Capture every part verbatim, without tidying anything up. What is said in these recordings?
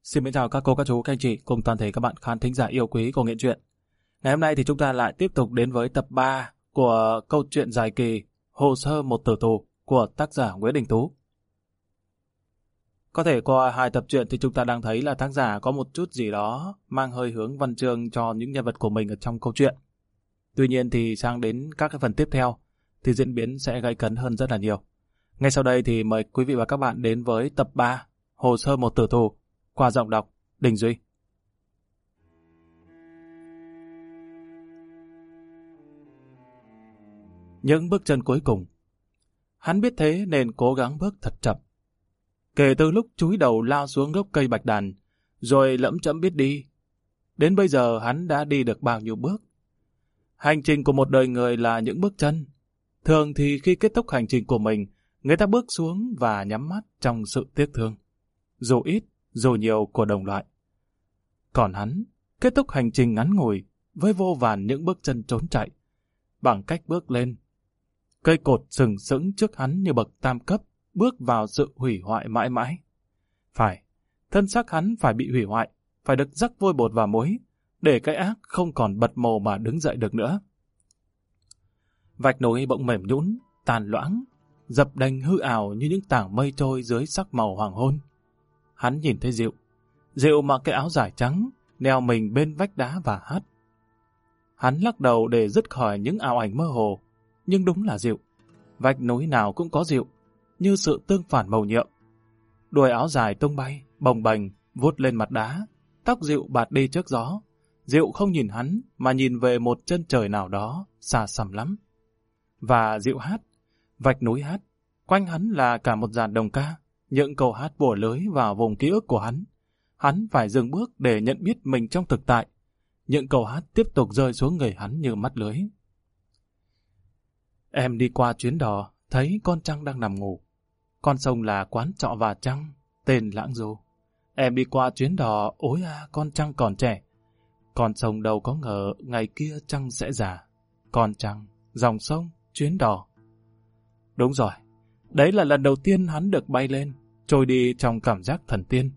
Xin mến chào các cô, các chú, các anh chị cùng toàn thể các bạn khán thính giả yêu quý của Nghệ Truyện. Ngày hôm nay thì chúng ta lại tiếp tục đến với tập ba của câu chuyện dài kỳ Hồ sơ một tử tù của tác giả Nguyễn Đình Tú. Có thể qua hai tập truyện thì chúng ta đang thấy là tác giả có một chút gì đó mang hơi hướng văn chương cho những nhân vật của mình ở trong câu chuyện. Tuy nhiên thì sang đến các cái phần tiếp theo thì diễn biến sẽ gay cấn hơn rất là nhiều. Ngay sau đây thì mời quý vị và các bạn đến với tập ba Hồ sơ một tử tù qua giọng đọc Đình Duy. Những bước chân cuối cùng. Hắn biết thế nên cố gắng bước thật chậm. Kể từ lúc chúi đầu lao xuống gốc cây bạch đàn, rồi lẫm chẫm biết đi, đến bây giờ hắn đã đi được bao nhiêu bước. Hành trình của một đời người là những bước chân. Thường thì khi kết thúc hành trình của mình, người ta bước xuống và nhắm mắt trong sự tiếc thương, dù ít, dù nhiều của đồng loại. Còn hắn, kết thúc hành trình ngắn ngủi với vô vàn những bước chân trốn chạy, bằng cách bước lên. Cây cột sừng sững trước hắn như bậc tam cấp, bước vào sự hủy hoại mãi mãi. Phải, thân xác hắn phải bị hủy hoại, phải được rắc vôi bột và muối, để cái ác không còn bật mồ mà đứng dậy được nữa. Vạch núi bỗng mềm nhũn, tàn loãng, dập đành hư ảo như những tảng mây trôi dưới sắc màu hoàng hôn. Hắn nhìn thấy Diệu. Diệu mặc cái áo dài trắng, neo mình bên vách đá và hát. Hắn lắc đầu để dứt khỏi những ảo ảnh mơ hồ, nhưng đúng là Diệu. Vách núi nào cũng có Diệu, như sự tương phản màu nhiệm. Đuôi áo dài tung bay, bồng bềnh, vuốt lên mặt đá, tóc Diệu bạt đi trước gió. Diệu không nhìn hắn, mà nhìn về một chân trời nào đó, xa xăm lắm. Và Diệu hát, vạch núi hát, quanh hắn là cả một dàn đồng ca, những câu hát bủa lưới vào vùng ký ức của hắn. Hắn phải dừng bước để nhận biết mình trong thực tại. Những câu hát tiếp tục rơi xuống người hắn như mắt lưới. Em đi qua chuyến đò, thấy con trăng đang nằm ngủ. Con sông là quán trọ và trăng, tên Lãng Du. Em đi qua chuyến đò, ối à, con trăng còn trẻ. Con sông đâu có ngờ, ngày kia trăng sẽ già. Con trăng, dòng sông, chuyến đò. Đúng rồi, đấy là lần đầu tiên hắn được bay lên, trôi đi trong cảm giác thần tiên.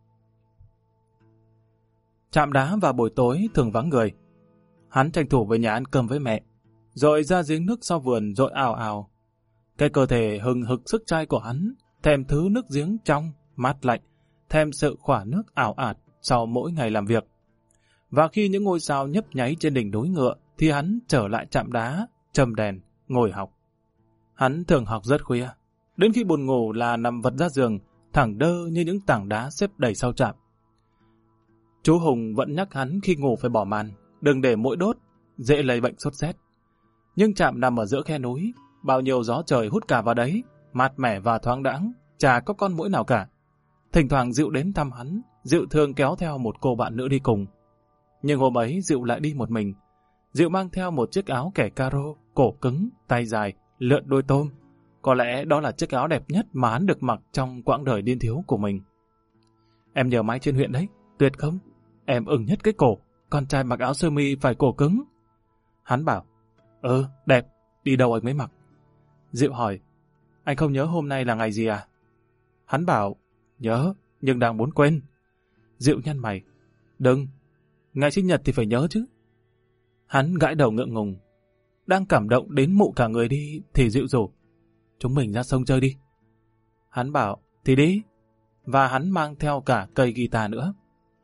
Trạm đá vào buổi tối thường vắng người. Hắn tranh thủ về nhà ăn cơm với mẹ, rồi ra giếng nước sau vườn dội ào ào. Cái cơ thể hừng hực sức trai của hắn, thèm thứ nước giếng trong, mát lạnh, thèm sự khỏa nước ảo ạt sau mỗi ngày làm việc. Và khi những ngôi sao nhấp nháy trên đỉnh núi ngựa, thì hắn trở lại trạm đá, châm đèn, ngồi học. Hắn thường học rất khuya, đến khi buồn ngủ là nằm vật ra giường, thẳng đơ như những tảng đá xếp đầy sau trạm. Chú Hùng vẫn nhắc hắn khi ngủ phải bỏ màn, đừng để muỗi đốt, dễ lấy bệnh sốt rét. Nhưng trạm nằm ở giữa khe núi, bao nhiêu gió trời hút cả vào đấy, mát mẻ và thoáng đãng, chả có con muỗi nào cả. Thỉnh thoảng Diệu đến thăm hắn, Diệu thường kéo theo một cô bạn nữ đi cùng. Nhưng hôm ấy Diệu lại đi một mình. Diệu mang theo một chiếc áo kẻ caro, cổ cứng, tay dài, lượn đôi tôm. Có lẽ đó là chiếc áo đẹp nhất mà hắn được mặc trong quãng đời niên thiếu của mình. Em nhờ máy trên huyện đấy, tuyệt không? Em ưng nhất cái cổ, con trai mặc áo sơ mi phải cổ cứng. Hắn bảo, ừ, đẹp, đi đâu anh mới mặc. Diệu hỏi, anh không nhớ hôm nay là ngày gì à? Hắn bảo, nhớ, nhưng đang muốn quên. Diệu nhăn mày, đừng, ngày sinh nhật thì phải nhớ chứ. Hắn gãi đầu ngượng ngùng, đang cảm động đến mụ cả người đi thì Diệu rủ, chúng mình ra sông chơi đi. Hắn bảo, thì đi, và hắn mang theo cả cây guitar nữa.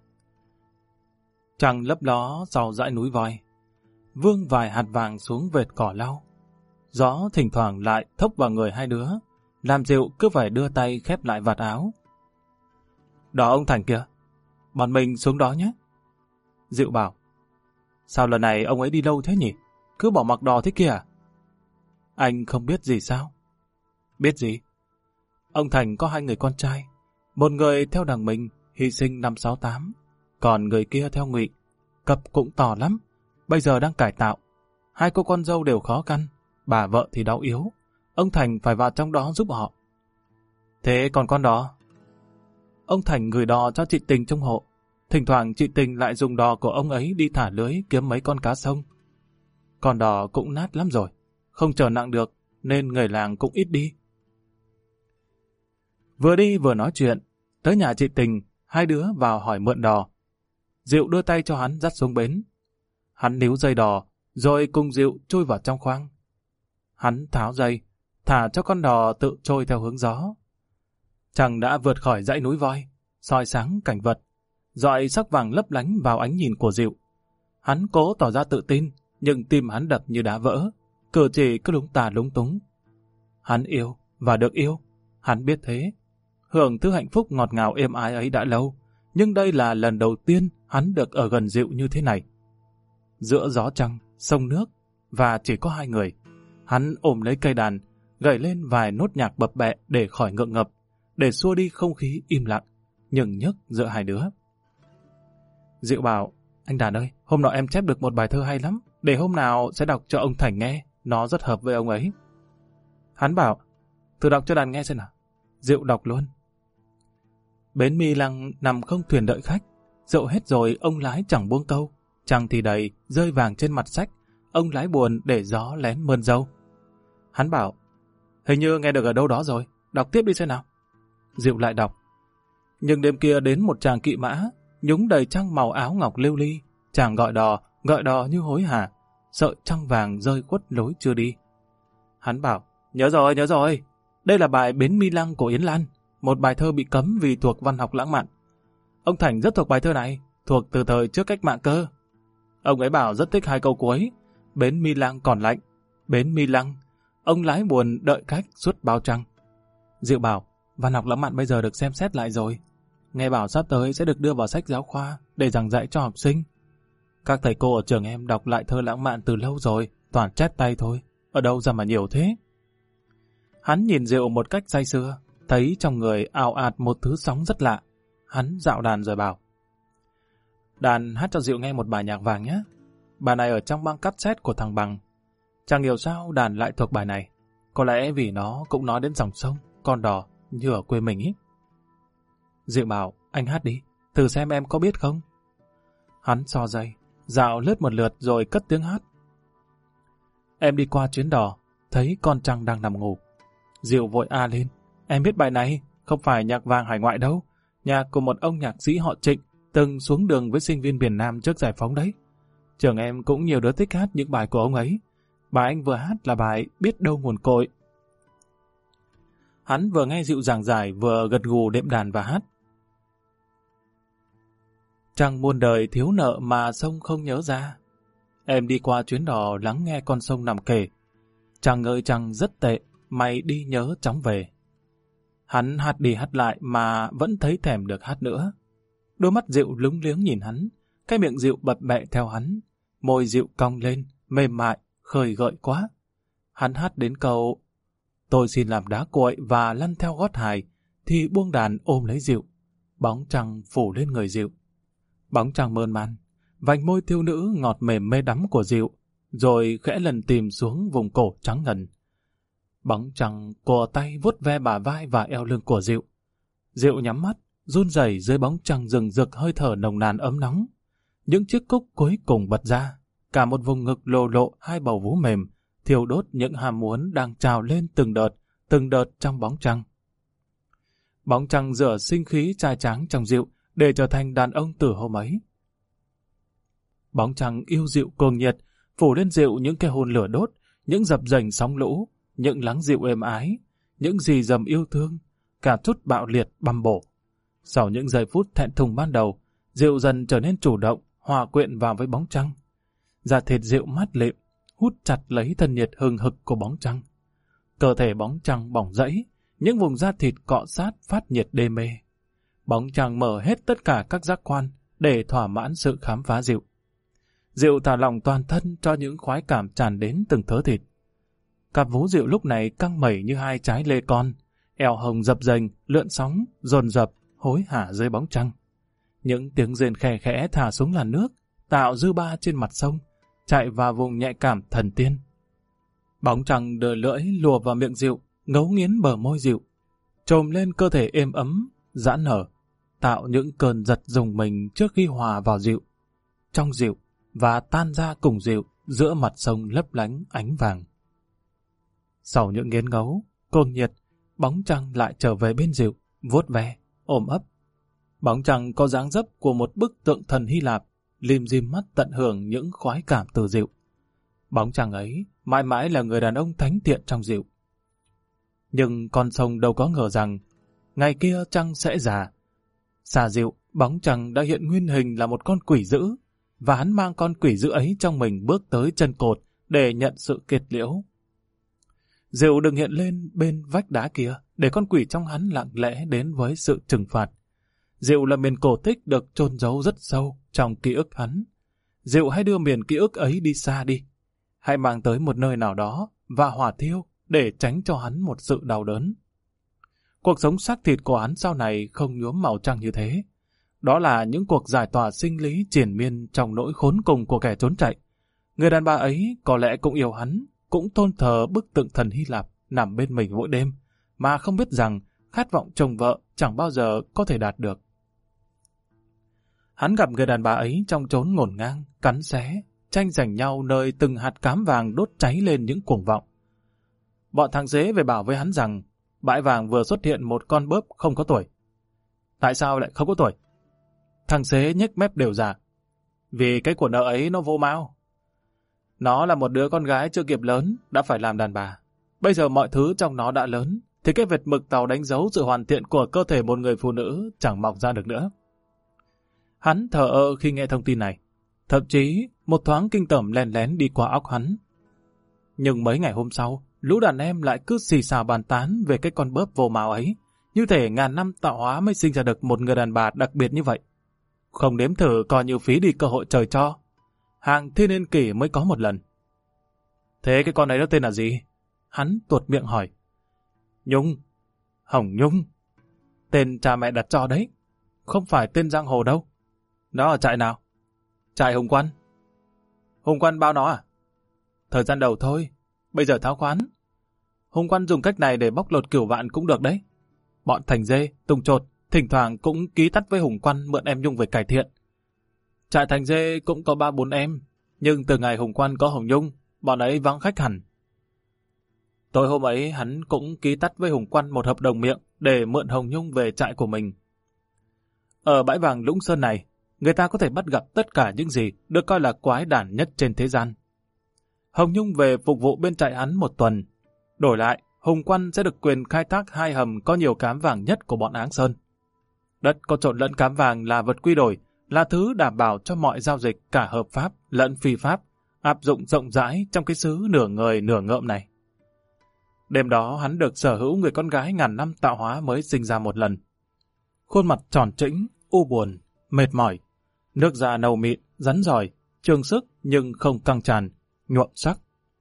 Trăng lấp ló sau dãy núi voi, vương vài hạt vàng xuống vệt cỏ lau. Gió thỉnh thoảng lại thốc vào người hai đứa, làm Diệu cứ phải đưa tay khép lại vạt áo. Đó ông Thành kìa, bọn mình xuống đó nhé. Diệu bảo, sao lần này ông ấy đi lâu thế nhỉ? Cứ bỏ mặc đò thế kia à? Anh không biết gì sao? Biết gì? Ông Thành có hai người con trai, một người theo đằng mình, hy sinh năm sáu tám, còn người kia theo Ngụy, cặp cũng to lắm, bây giờ đang cải tạo. Hai cô con dâu đều khó khăn, bà vợ thì đau yếu, ông Thành phải vào trong đó giúp họ. Thế còn con đò? Ông Thành gửi đò cho chị Tình trong hộ, thỉnh thoảng chị Tình lại dùng đò của ông ấy đi thả lưới kiếm mấy con cá sông. Con đò cũng nát lắm rồi, không chở nặng được, nên người làng cũng ít đi. Vừa đi vừa nói chuyện, tới nhà chị Tình, hai đứa vào hỏi mượn đò. Diệu đưa tay cho hắn dắt xuống bến. Hắn níu dây đò, rồi cùng Diệu chui vào trong khoang. Hắn tháo dây, thả cho con đò tự trôi theo hướng gió. Chàng đã vượt khỏi dãy núi voi, soi sáng cảnh vật, rọi sắc vàng lấp lánh vào ánh nhìn của Diệu. Hắn cố tỏ ra tự tin, nhưng tim hắn đập như đá vỡ, cử chỉ cứ lúng tà lúng túng. Hắn yêu và được yêu, hắn biết thế. Hưởng thứ hạnh phúc ngọt ngào êm ái ấy đã lâu, nhưng đây là lần đầu tiên hắn được ở gần Diệu như thế này. Giữa gió trăng, sông nước, và chỉ có hai người, hắn ôm lấy cây đàn, gảy lên vài nốt nhạc bập bẹ để khỏi ngượng ngập, để xua đi không khí im lặng, nhừng nhức giữa hai đứa. Diệu bảo, anh Đàn ơi, hôm nọ em chép được một bài thơ hay lắm, để hôm nào sẽ đọc cho ông Thành nghe, nó rất hợp với ông ấy. Hắn bảo, thử đọc cho Đàn nghe xem nào. Diệu đọc luôn. Bến Mi Lăng nằm không thuyền đợi khách, rượu hết rồi ông lái chẳng buông câu, trăng thì đầy, rơi vàng trên mặt sách, ông lái buồn để gió lén mơn dâu. Hắn bảo, hình như nghe được ở đâu đó rồi, đọc tiếp đi xem nào. Diệu lại đọc. Nhưng đêm kia đến một chàng kỵ mã, nhúng đầy trăng màu áo ngọc lưu ly, chàng gọi đò, gọi đò như hối hả, sợi trăng vàng rơi khuất lối chưa đi. Hắn bảo, nhớ rồi, nhớ rồi, đây là bài Bến Mi Lăng của Yến Lan, một bài thơ bị cấm vì thuộc văn học lãng mạn. Ông Thành rất thuộc bài thơ này, thuộc từ thời trước cách mạng cơ. Ông ấy bảo rất thích hai câu cuối, Bến Mi Lăng còn lạnh, Bến Mi Lăng, ông lái buồn đợi khách suốt bao trăng. Diệu bảo, văn học lãng mạn bây giờ được xem xét lại rồi. Nghe bảo sắp tới sẽ được đưa vào sách giáo khoa để giảng dạy cho học sinh. Các thầy cô ở trường em đọc lại thơ lãng mạn từ lâu rồi, toàn chép tay thôi, ở đâu ra mà nhiều thế. Hắn nhìn Diệu một cách say sưa, thấy trong người ào ạt một thứ sóng rất lạ. Hắn dạo đàn rồi bảo, Đàn hát cho Diệu nghe một bài nhạc vàng nhé. Bài này ở trong băng cassette của thằng Bằng. Chẳng hiểu sao Đàn lại thuộc bài này. Có lẽ vì nó cũng nói đến dòng sông, con đò, như ở quê mình ý. Diệu bảo, anh hát đi, thử xem em có biết không. Hắn so dây, dạo lướt một lượt rồi cất tiếng hát. Em đi qua chuyến đò, thấy con trăng đang nằm ngủ. Diệu vội a lên, em biết bài này, không phải nhạc vàng hải ngoại đâu, nhạc của một ông nhạc sĩ họ Trịnh, từng xuống đường với sinh viên miền Nam trước giải phóng đấy. Trường em cũng nhiều đứa thích hát những bài của ông ấy. Bài anh vừa hát là bài Biết Đâu Nguồn Cội. Hắn vừa nghe Diệu giảng giải vừa gật gù đệm đàn và hát. Chẳng muôn đời thiếu nợ mà sông không nhớ ra. Em đi qua chuyến đò lắng nghe con sông nằm kể. Chàng ơi chàng rất tệ, mày đi nhớ chóng về. Hắn hát đi hát lại mà vẫn thấy thèm được hát nữa. Đôi mắt Diệu lúng liếng nhìn hắn, cái miệng Diệu bập bẹ theo hắn, môi Diệu cong lên, mềm mại, khơi gợi quá. Hắn hát đến câu tôi xin làm đá cội và lăn theo gót hài, thì buông đàn ôm lấy Diệu. Bóng trăng phủ lên người Diệu. Bóng trăng mơn man, vành môi thiếu nữ ngọt mềm mê đắm của Diệu, rồi khẽ lần tìm xuống vùng cổ trắng ngần. Bóng trăng cò tay vuốt ve bả vai và eo lưng của Diệu. Diệu nhắm mắt, run rẩy dưới bóng trăng rừng rực hơi thở nồng nàn ấm nóng. Những chiếc cúc cuối cùng bật ra, cả một vùng ngực lồ lộ hai bầu vú mềm, thiêu đốt những ham muốn đang trào lên từng đợt, từng đợt trong bóng trăng. Bóng trăng rửa sinh khí trai tráng trong Diệu để trở thành đàn ông từ hôm ấy. Bóng trăng yêu Diệu cuồng nhiệt, phủ lên Diệu những cái hôn lửa đốt, những dập dềnh sóng lũ, những lắng dịu êm ái, những rì rầm yêu thương, cả chút bạo liệt băm bổ. Sau những giây phút thẹn thùng ban đầu, Diệu dần trở nên chủ động, hòa quyện vào với bóng trăng. Da thịt Diệu mát lịm, hút chặt lấy thân nhiệt hừng hực của bóng trăng. Cơ thể bóng trăng bỏng rẫy, những vùng da thịt cọ sát phát nhiệt đê mê. Bóng trăng mở hết tất cả các giác quan để thỏa mãn sự khám phá Diệu. Diệu thả lỏng toàn thân cho những khoái cảm tràn đến từng thớ thịt. Cặp vú Diệu lúc này căng mẩy như hai trái lê con, eo hồng dập dềnh, lượn sóng, dồn dập, hối hả dưới bóng trăng. Những tiếng rên khẽ khẽ thả xuống làn nước, tạo dư ba trên mặt sông, chạy vào vùng nhạy cảm thần tiên. Bóng trăng đưa lưỡi lùa vào miệng Diệu, ngấu nghiến bờ môi Diệu, trồm lên cơ thể êm ấm, giãn nở, tạo những cơn giật rùng mình trước khi hòa vào Diệu, trong Diệu và tan ra cùng Diệu giữa mặt sông lấp lánh ánh vàng. Sau những nghiến ngấu, cuồng nhiệt, bóng trăng lại trở về bên Diệu, vuốt ve, ôm ấp. Bóng trăng có dáng dấp của một bức tượng thần Hy Lạp, lim dim mắt tận hưởng những khoái cảm từ Dịu. Bóng trăng ấy mãi mãi là người đàn ông thánh thiện trong Dịu. Nhưng con sông đâu có ngờ rằng ngày kia trăng sẽ già. Xa Dịu, bóng trăng đã hiện nguyên hình là một con quỷ dữ, và hắn mang con quỷ dữ ấy trong mình bước tới chân cột để nhận sự kết liễu. Dịu đừng hiện lên bên vách đá kia, để con quỷ trong hắn lặng lẽ đến với sự trừng phạt. Dịu là miền cổ tích được chôn giấu rất sâu trong ký ức hắn. Dịu hãy đưa miền ký ức ấy đi xa đi. Hãy mang tới một nơi nào đó và hỏa thiêu để tránh cho hắn một sự đau đớn. Cuộc sống xác thịt của hắn sau này không nhuốm màu trăng như thế. Đó là những cuộc giải tỏa sinh lý triền miên trong nỗi khốn cùng của kẻ trốn chạy. Người đàn bà ấy có lẽ cũng yêu hắn, cũng tôn thờ bức tượng thần Hy Lạp nằm bên mình mỗi đêm, mà không biết rằng khát vọng chồng vợ chẳng bao giờ có thể đạt được. Hắn gặp người đàn bà ấy trong chốn ngổn ngang, cắn xé, tranh giành nhau nơi từng hạt cám vàng đốt cháy lên những cuồng vọng. Bọn thằng dế về bảo với hắn rằng bãi vàng vừa xuất hiện một con bớp không có tuổi. Tại sao lại không có tuổi? Thằng dế nhếch mép đều giả. Vì cái của nợ ấy nó vô mao. Nó là một đứa con gái chưa kịp lớn, đã phải làm đàn bà. Bây giờ mọi thứ trong nó đã lớn, thì cái vệt mực tàu đánh dấu sự hoàn thiện của cơ thể một người phụ nữ chẳng mọc ra được nữa. Hắn thờ ơ khi nghe thông tin này. Thậm chí, một thoáng kinh tởm lén lén đi qua óc hắn. Nhưng mấy ngày hôm sau, lũ đàn em lại cứ xì xào bàn tán về cái con bớp vô màu ấy. Như thể ngàn năm tạo hóa mới sinh ra được một người đàn bà đặc biệt như vậy. Không đếm thử coi như phí đi cơ hội trời cho. Hàng thiên niên kỷ mới có một lần. Thế cái con ấy nó tên là gì? Hắn tuột miệng hỏi. Nhung. Hồng Nhung. Tên cha mẹ đặt cho đấy. Không phải tên giang hồ đâu. Nó ở trại nào? Trại Hùng Quan. Hùng Quan bao nó à? Thời gian đầu thôi. Bây giờ tháo khoán. Hùng Quan dùng cách này để bóc lột cửu vạn cũng được đấy. Bọn Thành Dê, Tùng Chột thỉnh thoảng cũng ký tắt với Hùng Quan mượn em Nhung về cải thiện. Trại Thành Dê cũng có ba bốn em, nhưng từ ngày Hùng Quan có Hồng Nhung, bọn ấy vắng khách hẳn. Tối hôm ấy hắn cũng ký tắt với Hùng Quan một hợp đồng miệng để mượn Hồng Nhung về trại của mình. Ở bãi vàng Lũng Sơn này, người ta có thể bắt gặp tất cả những gì được coi là quái đản nhất trên thế gian. Hồng Nhung về phục vụ bên trại hắn một tuần. Đổi lại, Hùng Quan sẽ được quyền khai thác hai hầm có nhiều cám vàng nhất của bọn Áng Sơn. Đất có trộn lẫn cám vàng là vật quy đổi, là thứ đảm bảo cho mọi giao dịch cả hợp pháp lẫn phi pháp, áp dụng rộng rãi trong cái xứ nửa người nửa ngợm này. Đêm đó hắn được sở hữu người con gái ngàn năm tạo hóa mới sinh ra một lần. Khuôn mặt tròn trĩnh, u buồn, mệt mỏi, nước da nâu mịn, rắn giỏi, trường sức nhưng không căng tràn, nhuộm sắc.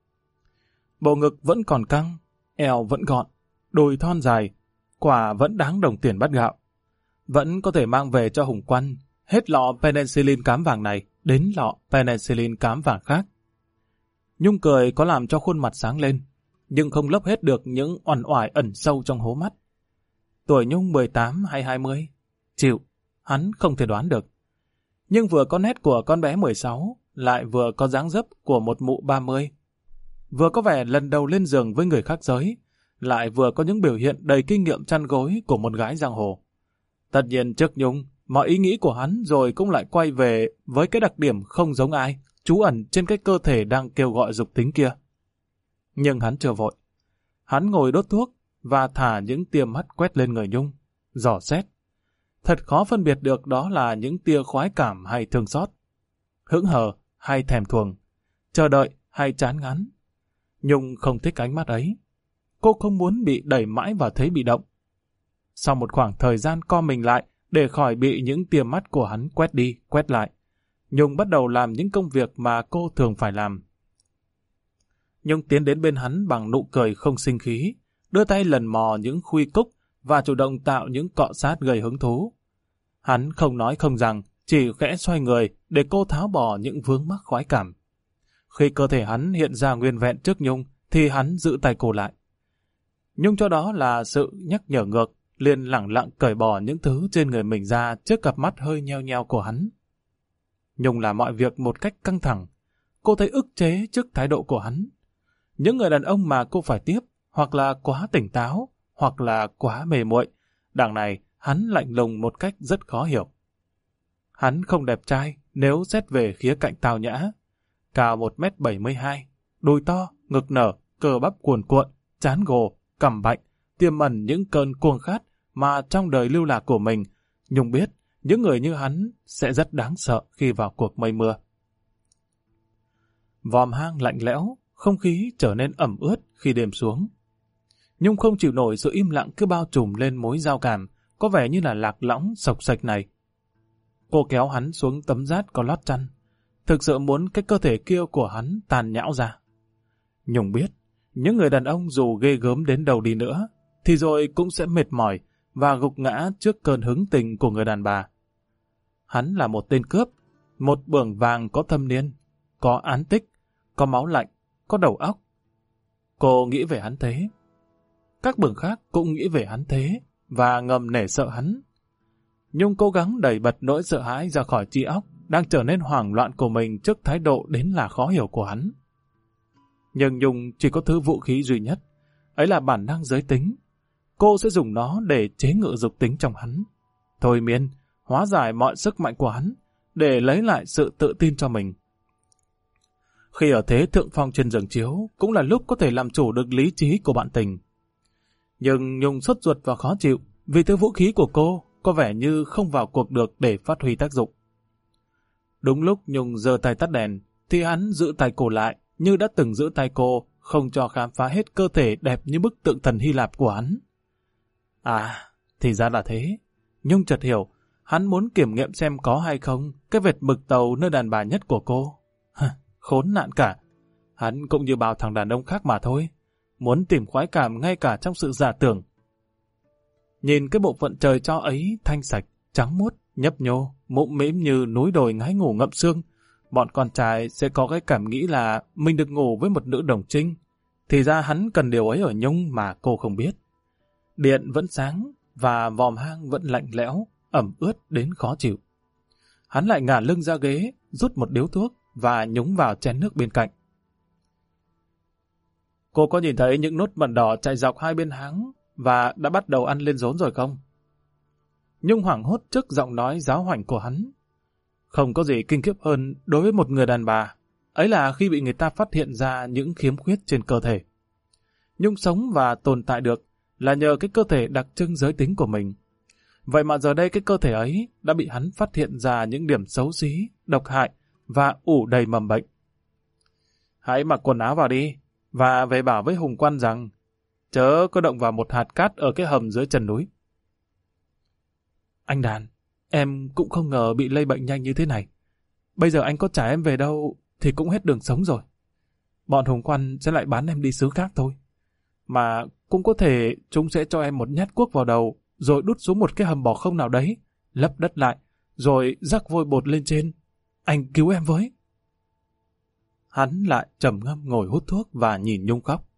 Bộ ngực vẫn còn căng, eo vẫn gọn, đùi thon dài, quả vẫn đáng đồng tiền bát gạo. Vẫn có thể mang về cho Hùng Quan hết lọ penicillin cám vàng này đến lọ penicillin cám vàng khác. Nhung cười có làm cho khuôn mặt sáng lên, nhưng không lấp hết được những oằn oải ẩn sâu trong hố mắt. Tuổi Nhung mười tám hay hai mươi? Chịu, hắn không thể đoán được. Nhưng vừa có nét của con bé mười sáu, lại vừa có dáng dấp của một mụ ba mươi. Vừa có vẻ lần đầu lên giường với người khác giới, lại vừa có những biểu hiện đầy kinh nghiệm chăn gối của một gái giang hồ. Tất nhiên trước Nhung, mọi ý nghĩ của hắn rồi cũng lại quay về với cái đặc điểm không giống ai, trú ẩn trên cái cơ thể đang kêu gọi dục tính kia. Nhưng hắn chưa vội. Hắn ngồi đốt thuốc và thả những tia mắt quét lên người Nhung, dò xét. Thật khó phân biệt được đó là những tia khoái cảm hay thương xót, hững hờ hay thèm thuồng, chờ đợi hay chán ngán. Nhung không thích ánh mắt ấy. Cô không muốn bị đẩy mãi vào thế bị động. Sau một khoảng thời gian co mình lại để khỏi bị những tia mắt của hắn quét đi, quét lại, Nhung bắt đầu làm những công việc mà cô thường phải làm. Nhung tiến đến bên hắn bằng nụ cười không sinh khí, đưa tay lần mò những khuy cúc và chủ động tạo những cọ sát gây hứng thú. Hắn không nói không rằng, chỉ khẽ xoay người để cô tháo bỏ những vướng mắc khoái cảm. Khi cơ thể hắn hiện ra nguyên vẹn trước Nhung, thì hắn giữ tay cô lại. Nhung cho đó là sự nhắc nhở ngược, liền lẳng lặng cởi bỏ những thứ trên người mình ra trước cặp mắt hơi nheo nheo của hắn. Nhung làm mọi việc một cách căng thẳng. Cô thấy ức chế trước thái độ của hắn. Những người đàn ông mà cô phải tiếp, hoặc là quá tỉnh táo, hoặc là quá mềm muội. Đằng này, hắn lạnh lùng một cách rất khó hiểu. Hắn không đẹp trai nếu xét về khía cạnh tao nhã. Cao một mét bảy mươi hai, đùi to, ngực nở, cơ bắp cuồn cuộn, trán gồ, cằm bạnh, tiềm ẩn những cơn cuồng khát mà trong đời lưu lạc của mình, Nhung biết những người như hắn sẽ rất đáng sợ khi vào cuộc mây mưa. Vòm hang lạnh lẽo, không khí trở nên ẩm ướt khi đêm xuống. Nhung không chịu nổi sự im lặng cứ bao trùm lên mối giao cảm, có vẻ như là lạc lõng sộc sạch này. Cô kéo hắn xuống tấm rát có lót chăn, thực sự muốn cái cơ thể kia của hắn tàn nhão ra. Nhung biết, những người đàn ông dù ghê gớm đến đâu đi nữa, thì rồi cũng sẽ mệt mỏi và gục ngã trước cơn hứng tình của người đàn bà. Hắn là một tên cướp, một bưởng vàng có thâm niên, có án tích, có máu lạnh, có đầu óc. Cô nghĩ về hắn thế. Các bưởng khác cũng nghĩ về hắn thế, và ngầm nể sợ hắn. Nhung cố gắng đẩy bật nỗi sợ hãi ra khỏi trí óc, đang trở nên hoảng loạn của mình trước thái độ đến là khó hiểu của hắn. Nhưng Nhung chỉ có thứ vũ khí duy nhất, ấy là bản năng giới tính. Cô sẽ dùng nó để chế ngự dục tính trong hắn, thôi miên, hóa giải mọi sức mạnh của hắn, để lấy lại sự tự tin cho mình. Khi ở thế thượng phong trên giường chiếu, cũng là lúc có thể làm chủ được lý trí của bạn tình. Nhưng Nhung sốt ruột và khó chịu, vì thứ vũ khí của cô có vẻ như không vào cuộc được để phát huy tác dụng. Đúng lúc Nhung giơ tay tắt đèn, thì hắn giữ tay cô lại, như đã từng giữ tay cô, không cho khám phá hết cơ thể đẹp như bức tượng thần Hy Lạp của hắn. À, thì ra là thế. Nhung chợt hiểu, hắn muốn kiểm nghiệm xem có hay không cái vệt mực tàu nơi đàn bà nhất của cô. Khốn nạn cả. Hắn cũng như bao thằng đàn ông khác mà thôi, muốn tìm khoái cảm ngay cả trong sự giả tưởng. Nhìn cái bộ phận trời cho ấy thanh sạch, trắng muốt, nhấp nhô, mũm mĩm như núi đồi ngái ngủ ngậm sương, bọn con trai sẽ có cái cảm nghĩ là mình được ngủ với một nữ đồng trinh. Thì ra hắn cần điều ấy ở Nhung mà cô không biết. Điện vẫn sáng và vòm hang vẫn lạnh lẽo, ẩm ướt đến khó chịu. Hắn lại ngả lưng ra ghế, rút một điếu thuốc và nhúng vào chén nước bên cạnh. Cô có nhìn thấy những nốt mẩn đỏ chạy dọc hai bên háng và đã bắt đầu ăn lên rốn rồi không? Nhung hoảng hốt trước giọng nói giáo hoảnh của hắn. Không có gì kinh khiếp hơn đối với một người đàn bà, ấy là khi bị người ta phát hiện ra những khiếm khuyết trên cơ thể. Nhung sống và tồn tại được là nhờ cái cơ thể đặc trưng giới tính của mình. Vậy mà giờ đây cái cơ thể ấy đã bị hắn phát hiện ra những điểm xấu xí, độc hại và ủ đầy mầm bệnh. Hãy mặc quần áo vào đi, và về bảo với Hùng Quan rằng chớ có động vào một hạt cát ở cái hầm dưới chân núi. Anh Đàn, em cũng không ngờ bị lây bệnh nhanh như thế này. Bây giờ anh có trả em về đâu thì cũng hết đường sống rồi. Bọn Hùng Quan sẽ lại bán em đi xứ khác thôi. Mà cũng có thể chúng sẽ cho em một nhát cuốc vào đầu, rồi đút xuống một cái hầm bỏ không nào đấy, lấp đất lại, rồi rắc vôi bột lên trên. Anh cứu em với. Hắn lại trầm ngâm ngồi hút thuốc và nhìn Nhung khóc.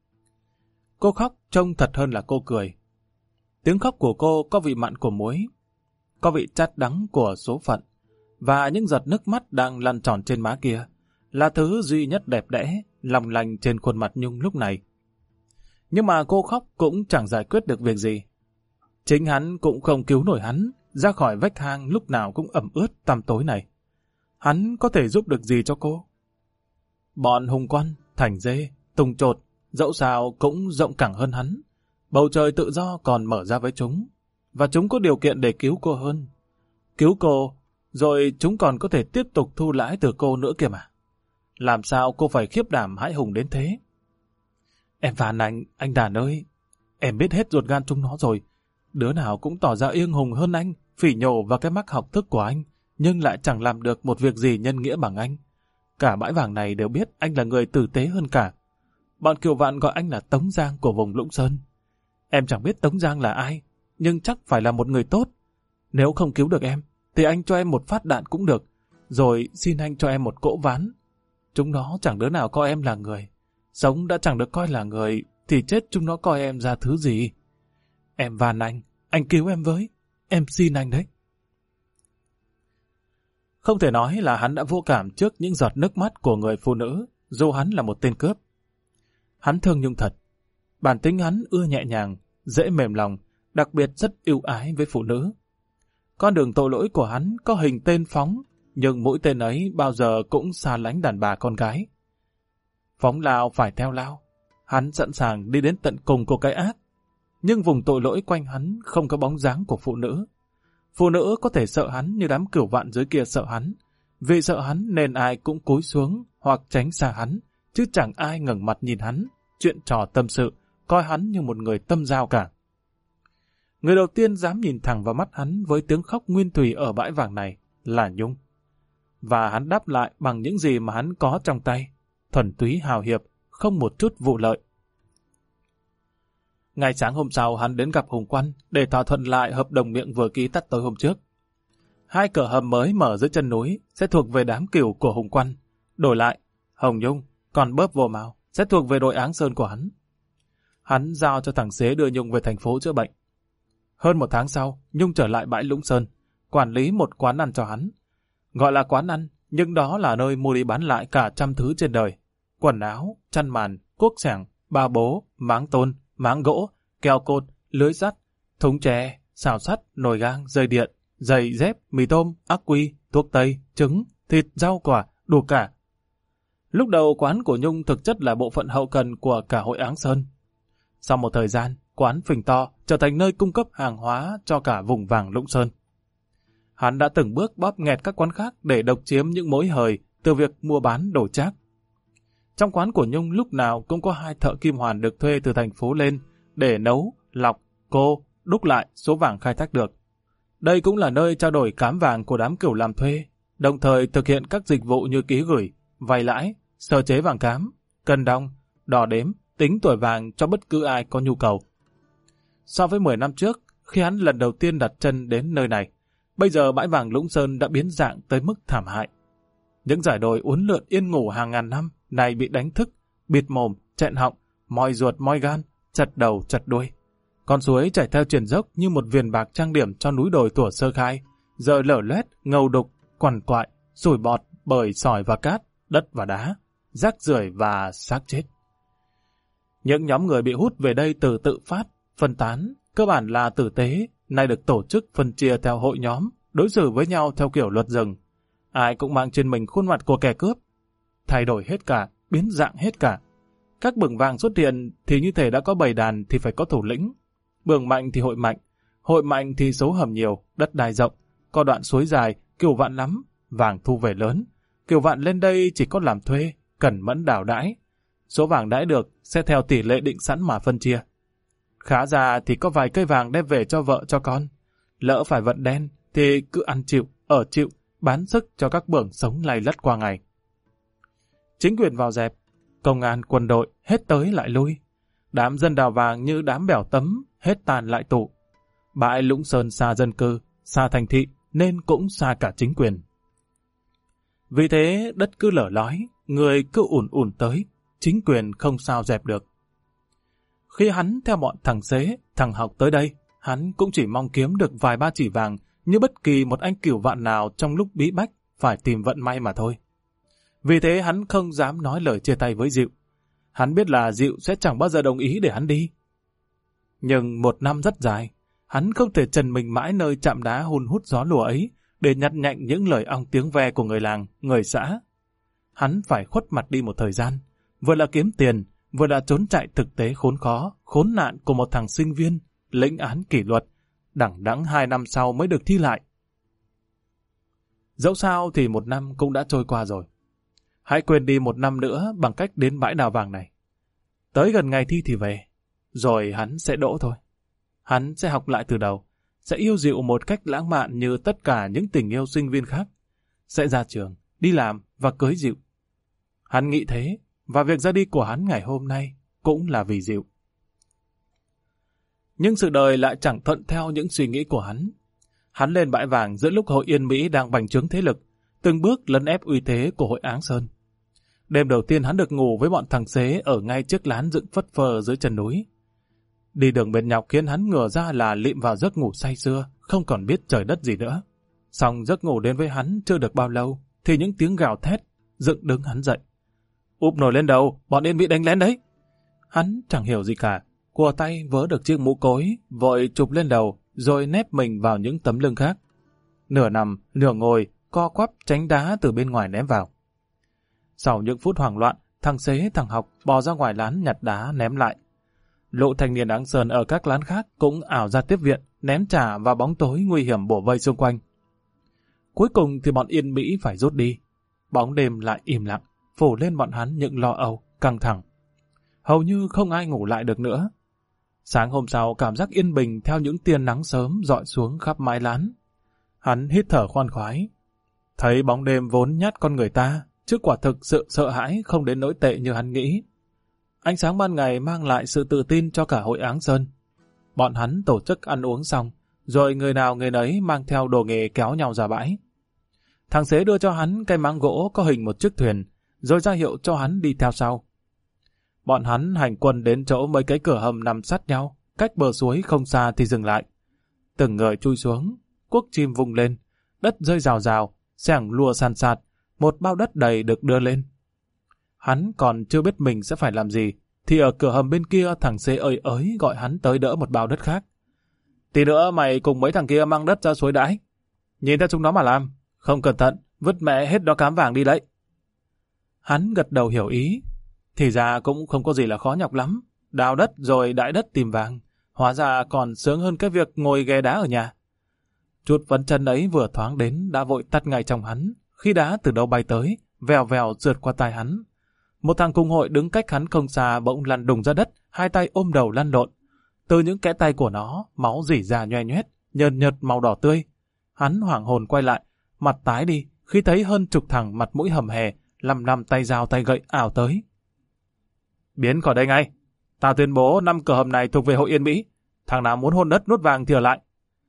Cô khóc trông thật hơn là cô cười. Tiếng khóc của cô có vị mặn của muối, có vị chát đắng của số phận, và những giọt nước mắt đang lăn tròn trên má kia là thứ duy nhất đẹp đẽ, lòng lành trên khuôn mặt Nhung lúc này. Nhưng mà cô khóc cũng chẳng giải quyết được việc gì. Chính hắn cũng không cứu nổi hắn ra khỏi vách hang lúc nào cũng ẩm ướt tăm tối này. Hắn có thể giúp được gì cho cô? Bọn Hùng Quan, Thành Dê, Tùng Chột, dẫu sao cũng rộng cẳng hơn hắn. Bầu trời tự do còn mở ra với chúng, và chúng có điều kiện để cứu cô hơn. Cứu cô, rồi chúng còn có thể tiếp tục thu lãi từ cô nữa kìa mà. Làm sao cô phải khiếp đảm hãi hùng đến thế? Em phản anh, anh Đàn ơi, em biết hết ruột gan chúng nó rồi. Đứa nào cũng tỏ ra yên hùng hơn anh, phỉ nhổ vào cái mắc học thức của anh, nhưng lại chẳng làm được một việc gì nhân nghĩa bằng anh. Cả bãi vàng này đều biết anh là người tử tế hơn cả. Bọn Kiều Vạn gọi anh là Tống Giang của vùng Lũng Sơn. Em chẳng biết Tống Giang là ai, nhưng chắc phải là một người tốt. Nếu không cứu được em, thì anh cho em một phát đạn cũng được, rồi xin anh cho em một cỗ ván. Chúng nó chẳng đứa nào coi em là người. Sống đã chẳng được coi là người, thì chết chúng nó coi em ra thứ gì. Em van anh, anh cứu em với. Em xin anh đấy. Không thể nói là hắn đã vô cảm trước những giọt nước mắt của người phụ nữ, dù hắn là một tên cướp. Hắn thương Nhung thật. Bản tính hắn ưa nhẹ nhàng, dễ mềm lòng, đặc biệt rất ưu ái với phụ nữ. Con đường tội lỗi của hắn có hình tên phóng, nhưng mũi tên ấy bao giờ cũng xa lánh đàn bà con gái. Phóng lao phải theo lao, hắn sẵn sàng đi đến tận cùng của cái ác, nhưng vùng tội lỗi quanh hắn không có bóng dáng của phụ nữ. Phụ nữ có thể sợ hắn như đám cửu vạn dưới kia sợ hắn, vì sợ hắn nên ai cũng cúi xuống hoặc tránh xa hắn, chứ chẳng ai ngẩng mặt nhìn hắn, chuyện trò tâm sự, coi hắn như một người tâm giao cả. Người đầu tiên dám nhìn thẳng vào mắt hắn với tiếng khóc nguyên thủy ở bãi vàng này là Nhung. Và hắn đáp lại bằng những gì mà hắn có trong tay, thuần túy hào hiệp, không một chút vụ lợi. Ngày sáng hôm sau hắn đến gặp Hùng Quan để thỏa thuận lại hợp đồng miệng vừa ký tắt tối hôm trước. Hai cửa hầm mới mở dưới chân núi sẽ thuộc về đám cửu của Hùng Quan. Đổi lại, Hồng Nhung, còn Bớp Vô Mao sẽ thuộc về đội Áng Sơn của hắn. Hắn giao cho thằng Xế đưa Nhung về thành phố chữa bệnh. Hơn một tháng sau, Nhung trở lại bãi Lũng Sơn, quản lý một quán ăn cho hắn. Gọi là quán ăn, nhưng đó là nơi mua đi bán lại cả trăm thứ trên đời. Quần áo, chăn màn, cuốc xẻng, ba bố, máng tôn, máng gỗ, keo cột, lưới sắt, thúng tre, xào sắt, nồi gang, dây điện, giày dép, mì tôm, ắc quy, thuốc tây, trứng, thịt, rau quả, đủ cả. Lúc đầu quán của Nhung thực chất là bộ phận hậu cần của cả hội Áng Sơn. Sau một thời gian, quán phình to trở thành nơi cung cấp hàng hóa cho cả vùng vàng Lũng Sơn. Hắn đã từng bước bóp nghẹt các quán khác để độc chiếm những mối hời từ việc mua bán đồ trác. Trong quán của Nhung lúc nào cũng có hai thợ kim hoàn được thuê từ thành phố lên để nấu, lọc, cô, đúc lại số vàng khai thác được. Đây cũng là nơi trao đổi cám vàng của đám cửu làm thuê, đồng thời thực hiện các dịch vụ như ký gửi, vay lãi, sơ chế vàng cám, cân đong, đo đếm, tính tuổi vàng cho bất cứ ai có nhu cầu. So với mười năm trước, khi hắn lần đầu tiên đặt chân đến nơi này, bây giờ bãi vàng Lũng Sơn đã biến dạng tới mức thảm hại. Những dải đồi uốn lượn yên ngủ hàng ngàn năm này bị đánh thức, bịt mồm, chẹn họng, moi ruột moi gan, chật đầu chật đuôi. Con suối chảy theo triền dốc như một viền bạc trang điểm cho núi đồi thuở sơ khai, giờ lở loét, ngầu đục, quằn quại, sủi bọt bởi sỏi và cát, đất và đá, rác rưởi và xác chết. Những nhóm người bị hút về đây từ tự phát, phân tán, cơ bản là tử tế, nay được tổ chức phân chia theo hội nhóm, đối xử với nhau theo kiểu luật rừng. Ai cũng mang trên mình khuôn mặt của kẻ cướp. Thay đổi hết cả, biến dạng hết cả. Các bửng vàng xuất hiện thì như thể đã có bầy đàn thì phải có thủ lĩnh. Bửng mạnh thì hội mạnh, hội mạnh thì số hầm nhiều, đất đai rộng, có đoạn suối dài, Kiều Vạn lắm, vàng thu về lớn. Kiều Vạn lên đây chỉ có làm thuê, cẩn mẫn đào đãi. Số vàng đãi được sẽ theo tỷ lệ định sẵn mà phân chia. Khá già thì có vài cây vàng đem về cho vợ cho con. Lỡ phải vận đen thì cứ ăn chịu, ở chịu, bán sức cho các bưởng sống lay lắt qua ngày. Chính quyền vào dẹp, công an quân đội hết tới lại lui. Đám dân đào vàng như đám bẻo tấm, hết tàn lại tụ. Bãi Lũng Sơn xa dân cư, xa thành thị, nên cũng xa cả chính quyền. Vì thế đất cứ lở lói, người cứ ùn ùn tới, chính quyền không sao dẹp được. Khi hắn theo bọn thằng Xế, thằng Học tới đây, hắn cũng chỉ mong kiếm được vài ba chỉ vàng như bất kỳ một anh cửu vạn nào trong lúc bí bách phải tìm vận may mà thôi. Vì thế hắn không dám nói lời chia tay với Diệu. Hắn biết là Diệu sẽ chẳng bao giờ đồng ý để hắn đi. Nhưng một năm rất dài, hắn không thể trần mình mãi nơi chạm đá hun hút gió lùa ấy để nhặt nhạnh những lời ong tiếng ve của người làng, người xã. Hắn phải khuất mặt đi một thời gian, vừa là kiếm tiền, vừa là trốn chạy thực tế khốn khó, khốn nạn của một thằng sinh viên, lĩnh án kỷ luật, đẳng đẵng hai năm sau mới được thi lại. Dẫu sao thì một năm cũng đã trôi qua rồi. Hãy quên đi một năm nữa bằng cách đến bãi đào vàng này. Tới gần ngày thi thì về, rồi hắn sẽ đỗ thôi. Hắn sẽ học lại từ đầu, sẽ yêu Diệu một cách lãng mạn như tất cả những tình yêu sinh viên khác. Sẽ ra trường, đi làm và cưới Diệu. Hắn nghĩ thế, và việc ra đi của hắn ngày hôm nay cũng là vì Diệu. Nhưng sự đời lại chẳng thuận theo những suy nghĩ của hắn. Hắn lên bãi vàng giữa lúc hội Yên Mỹ đang bành trướng thế lực, từng bước lấn ép uy thế của hội Áng Sơn. Đêm đầu tiên hắn được ngủ với bọn thằng Xế ở ngay trước lán dựng phất phơ dưới chân núi. Đi đường mệt nhọc khiến hắn ngửa ra là lịm vào giấc ngủ say sưa, không còn biết trời đất gì nữa. Xong giấc ngủ đến với hắn chưa được bao lâu, thì những tiếng gào thét dựng đứng hắn dậy. Úp nổi lên đầu, bọn Yên Mỹ đánh lén đấy. Hắn chẳng hiểu gì cả, của tay vớ được chiếc mũ cối, vội chụp lên đầu, rồi nép mình vào những tấm lưng khác. Nửa nằm, nửa ngồi, co quắp tránh đá từ bên ngoài ném vào. Sau những phút hoảng loạn, thằng Xế, thằng Học bò ra ngoài lán nhặt đá ném lại. Lũ thanh niên áng sơn ở các lán khác cũng ảo ra tiếp viện, ném trả vào bóng tối nguy hiểm bổ vây xung quanh. Cuối cùng thì bọn Yên Mỹ phải rút đi. Bóng đêm lại im lặng, phủ lên bọn hắn những lo âu, căng thẳng. Hầu như không ai ngủ lại được nữa. Sáng hôm sau cảm giác yên bình theo những tia nắng sớm rọi xuống khắp mái lán. Hắn hít thở khoan khoái. Thấy bóng đêm vốn nhát con người ta, chứ quả thực sự sợ hãi không đến nỗi tệ như hắn nghĩ. Ánh sáng ban ngày mang lại sự tự tin cho cả hội Áng Sơn. Bọn hắn tổ chức ăn uống xong, rồi người nào người nấy mang theo đồ nghề kéo nhau ra bãi. Thằng Xế đưa cho hắn cây máng gỗ có hình một chiếc thuyền, rồi ra hiệu cho hắn đi theo sau. Bọn hắn hành quân đến chỗ mấy cái cửa hầm nằm sát nhau, cách bờ suối không xa thì dừng lại. Từng người chui xuống, cuốc chim vung lên, đất rơi rào rào, xẻng lùa san sạt, một bao đất đầy được đưa lên. Hắn còn chưa biết mình sẽ phải làm gì, thì ở cửa hầm bên kia thằng Xế ơi ới gọi hắn tới đỡ một bao đất khác. Tí nữa mày cùng mấy thằng kia mang đất ra suối đãi. Nhìn theo chúng nó mà làm, không cẩn thận, vứt mẹ hết đó cám vàng đi đấy. Hắn gật đầu hiểu ý. Thì ra cũng không có gì là khó nhọc lắm. Đào đất rồi đãi đất tìm vàng. Hóa ra còn sướng hơn cái việc ngồi ghé đá ở nhà. Chút vấn chân ấy vừa thoáng đến đã vội tắt ngay trong hắn. Khi đá từ đâu bay tới, vèo vèo rượt qua tai hắn. Một thằng cùng hội đứng cách hắn không xa bỗng lăn đùng ra đất, hai tay ôm đầu lăn lộn. Từ những kẽ tay của nó, máu rỉ ra nhoe nhoét, nhợt nhợt màu đỏ tươi. Hắn hoảng hồn quay lại, mặt tái đi khi thấy hơn chục thằng mặt mũi hầm hè, lăm năm tay dao tay gậy ảo tới. Biến khỏi đây ngay. Tao tuyên bố năm cửa hầm này thuộc về hội Yên Mỹ. Thằng nào muốn hôn đất nuốt vàng thì ở lại.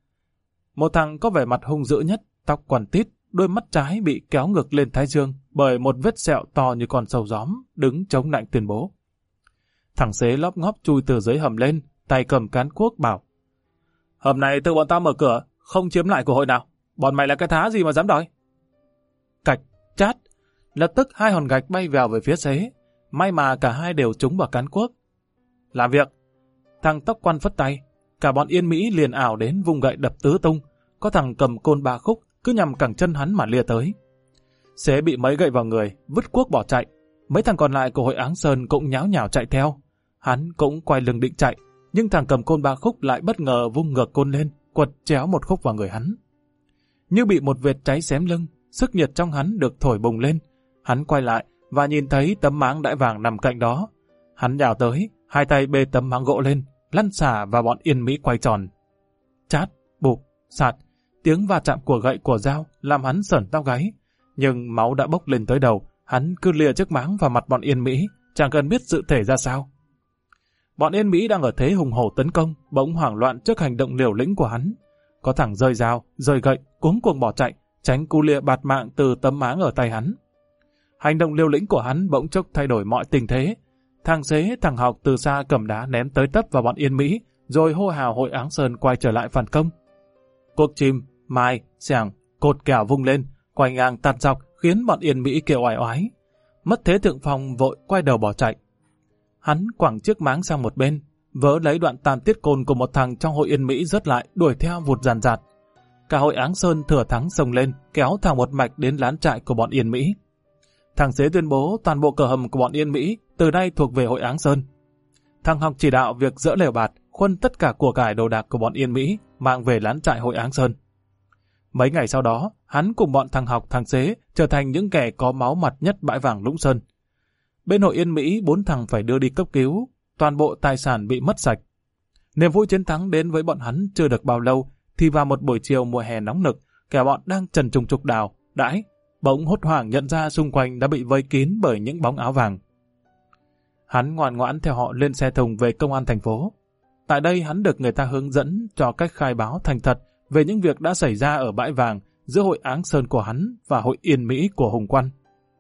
Một thằng có vẻ mặt hung dữ nhất, tóc quằn tít, đôi mắt trái bị kéo ngược lên thái dương bởi một vết sẹo to như con sâu gióm, đứng chống nạnh tuyên bố. Thằng Xế lóp ngóp chui từ dưới hầm lên, tay cầm cán cuốc bảo: Hầm này tự bọn tao mở cửa, không chiếm lại của hội nào. Bọn mày là cái thá gì mà dám đòi? Cạch, chát, lập tức hai hòn gạch bay vào về phía Xế. May mà cả hai đều trúng vào cán cuốc. Làm việc. Thằng tóc quăn phất tay. Cả bọn Yên Mỹ liền ảo đến vung gậy đập tứ tung. Có thằng cầm côn ba khúc cứ nhằm cẳng chân hắn mà lia tới. Xế bị mấy gậy vào người, vứt cuốc bỏ chạy. Mấy thằng còn lại của hội Áng Sơn cũng nháo nhào chạy theo. Hắn cũng quay lưng định chạy, nhưng thằng cầm côn ba khúc lại bất ngờ vung ngược côn lên, quật chéo một khúc vào người hắn. Như bị một vệt cháy xém lưng, sức nhiệt trong hắn được thổi bùng lên. Hắn quay lại và nhìn thấy tấm máng đãi vàng nằm cạnh đó. Hắn nhào tới, hai tay bê tấm máng gỗ lên, lăn xả và bọn Yên Mỹ quay tròn. Chát, bụp, sạt, tiếng va chạm của gậy của dao làm hắn sởn tóc gáy. Nhưng máu đã bốc lên tới đầu, hắn cứ lìa chiếc máng vào mặt bọn Yên Mỹ, chẳng cần biết sự thể ra sao. Bọn Yên Mỹ đang ở thế hùng hổ tấn công, bỗng hoảng loạn trước hành động liều lĩnh của hắn. Có thằng rơi dao, rơi gậy, cuống cuồng bỏ chạy, tránh cú lia bạt mạng từ tấm máng ở tay hắn. Hành động liều lĩnh của hắn bỗng chốc thay đổi mọi tình thế. Thằng Xế, thằng Học từ xa cầm đá ném tới tấp vào bọn Yên Mỹ, rồi hô hào hội Áng Sơn quay trở lại phản công. Cuốc chim, mai, xẻng, cột kèo vung lên, quay ngang tạt dọc khiến bọn Yên Mỹ kêu oải oái. Mất thế thượng phong vội quay đầu bỏ chạy. Hắn quẳng chiếc máng sang một bên, vớ lấy đoạn tàn tiết côn của một thằng trong hội Yên Mỹ rớt lại, đuổi theo vụt dàn dạt. Cả hội Áng Sơn thừa thắng xông lên, kéo thẳng một mạch đến lán trại của bọn Yên Mỹ. Thằng Xế tuyên bố toàn bộ cửa hầm của bọn Yên Mỹ từ nay thuộc về hội Áng Sơn. Thằng Học chỉ đạo việc dỡ lều bạt, khuân tất cả của cải đồ đạc của bọn Yên Mỹ mang về lán trại hội Áng Sơn. Mấy ngày sau đó, hắn cùng bọn thằng Học, thằng Xế trở thành những kẻ có máu mặt nhất bãi vàng Lũng Sơn. Bên hội Yên Mỹ, bốn thằng phải đưa đi cấp cứu, toàn bộ tài sản bị mất sạch. Niềm vui chiến thắng đến với bọn hắn chưa được bao lâu, thì vào một buổi chiều mùa hè nóng nực, kẻ bọn đang trần trùng trục đào, đãi, bỗng hốt hoảng nhận ra xung quanh đã bị vây kín bởi những bóng áo vàng. Hắn ngoan ngoãn theo họ lên xe thùng về công an thành phố. Tại đây hắn được người ta hướng dẫn cho cách khai báo thành thật về những việc đã xảy ra ở bãi vàng giữa hội Áng Sơn của hắn và hội Yên Mỹ của Hùng Quan.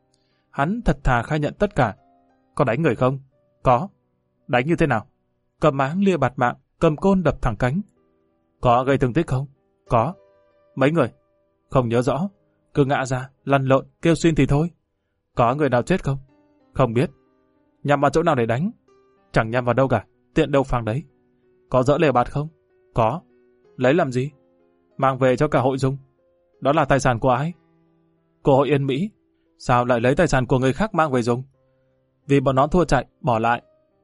Hắn thật thà khai nhận tất cả. Có đánh người không? Có. Đánh như thế nào? Cầm máng lia bạt mạng, cầm côn đập thẳng cánh. Có gây thương tích không? Có. Mấy người? Không nhớ rõ. Cứ ngã ra, lăn lộn, kêu xin thì thôi. Có người nào chết không? Không biết. Nhằm vào chỗ nào để đánh? Chẳng nhằm vào đâu cả. Tiện đâu phang đấy. Có dỡ lều bạt không? Có. Lấy làm gì? Mang về cho cả hội dùng. Đó là tài sản của ai? Của hội Yên Mỹ. Sao lại lấy tài sản của người khác mang về dùng? Vì bọn nó thua chạy, bỏ lại.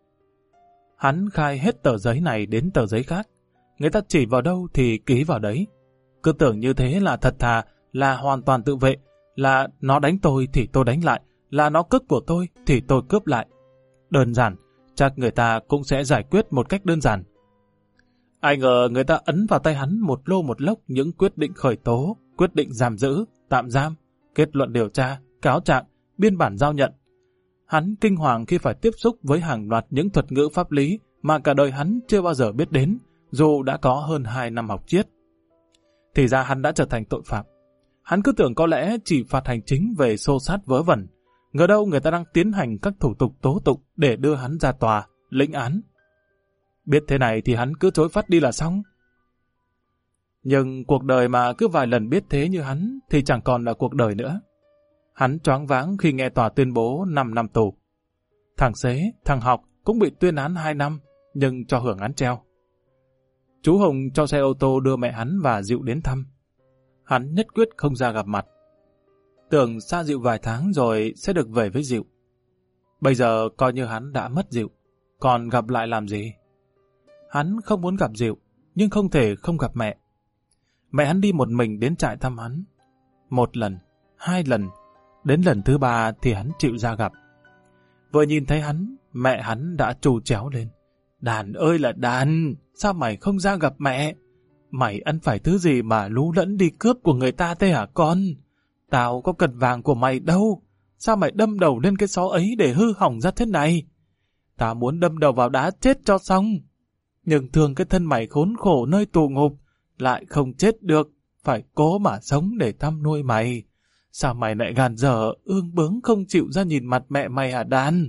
Hắn khai hết tờ giấy này đến tờ giấy khác. Người ta chỉ vào đâu thì ký vào đấy. Cứ tưởng như thế là thật thà, là hoàn toàn tự vệ, là nó đánh tôi thì tôi đánh lại, là nó cướp của tôi thì tôi cướp lại. Đơn giản, chắc người ta cũng sẽ giải quyết một cách đơn giản. Ai ngờ người ta ấn vào tay hắn một lô một lốc những quyết định khởi tố, quyết định giam giữ, tạm giam, kết luận điều tra, cáo trạng, biên bản giao nhận. Hắn kinh hoàng khi phải tiếp xúc với hàng loạt những thuật ngữ pháp lý mà cả đời hắn chưa bao giờ biết đến, dù đã có hơn hai năm học triết. Thì ra hắn đã trở thành tội phạm. Hắn cứ tưởng có lẽ chỉ phạt hành chính về xô xát vớ vẩn. Ngờ đâu người ta đang tiến hành các thủ tục tố tụng để đưa hắn ra tòa, lĩnh án. Biết thế này thì hắn cứ chối phát đi là xong. Nhưng cuộc đời mà cứ vài lần biết thế như hắn thì chẳng còn là cuộc đời nữa. Hắn choáng váng khi nghe tòa tuyên bố năm năm tù. Thằng Xế, thằng Học cũng bị tuyên án hai năm, nhưng cho hưởng án treo. Chú Hùng cho xe ô tô đưa mẹ hắn và Diệu đến thăm. Hắn nhất quyết không ra gặp mặt. Tưởng xa Diệu vài tháng rồi sẽ được về với Diệu. Bây giờ coi như hắn đã mất Diệu, còn gặp lại làm gì? Hắn không muốn gặp Diệu, nhưng không thể không gặp mẹ. Mẹ hắn đi một mình đến trại thăm hắn. Một lần, hai lần, đến lần thứ ba thì hắn chịu ra gặp. Vừa nhìn thấy hắn, mẹ hắn đã trù chéo lên. Đàn ơi là đàn, sao mày không ra gặp mẹ? Mày ăn phải thứ gì mà lú lẫn đi cướp của người ta thế hả con? Tao có cần vàng của mày đâu. Sao mày đâm đầu lên cái xó ấy để hư hỏng ra thế này? Tao muốn đâm đầu vào đá chết cho xong. Nhưng thường cái thân mày khốn khổ nơi tù ngục, lại không chết được, phải cố mà sống để thăm nuôi mày. Sao mày lại gàn dở, ương bướng không chịu ra nhìn mặt mẹ mày hả đàn?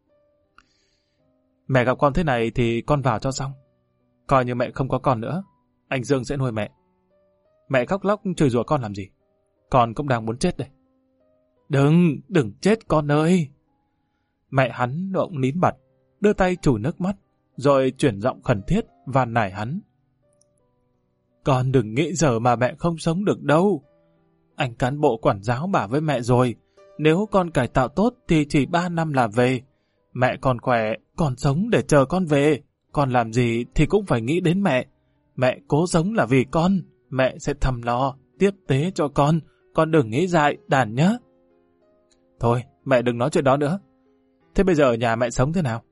Mẹ gặp con thế này thì con vào cho xong. Coi như mẹ không có con nữa, anh Dương sẽ nuôi mẹ. Mẹ khóc lóc chửi rủa con làm gì? Con cũng đang muốn chết đây. Đừng, đừng chết con ơi. Mẹ hắn bỗng nín bặt, đưa tay chùi nước mắt, rồi chuyển giọng khẩn thiết và nài hắn. Con đừng nghĩ giờ mà mẹ không sống được đâu. Anh cán bộ quản giáo bảo với mẹ rồi, nếu con cải tạo tốt thì chỉ ba năm là về. Mẹ còn khỏe, còn sống để chờ con về. Con làm gì thì cũng phải nghĩ đến mẹ. Mẹ cố sống là vì con, mẹ sẽ thầm lo, tiếp tế cho con. Con đừng nghĩ dại, đàn nhá. Thôi, mẹ đừng nói chuyện đó nữa. Thế bây giờ ở nhà mẹ sống thế nào?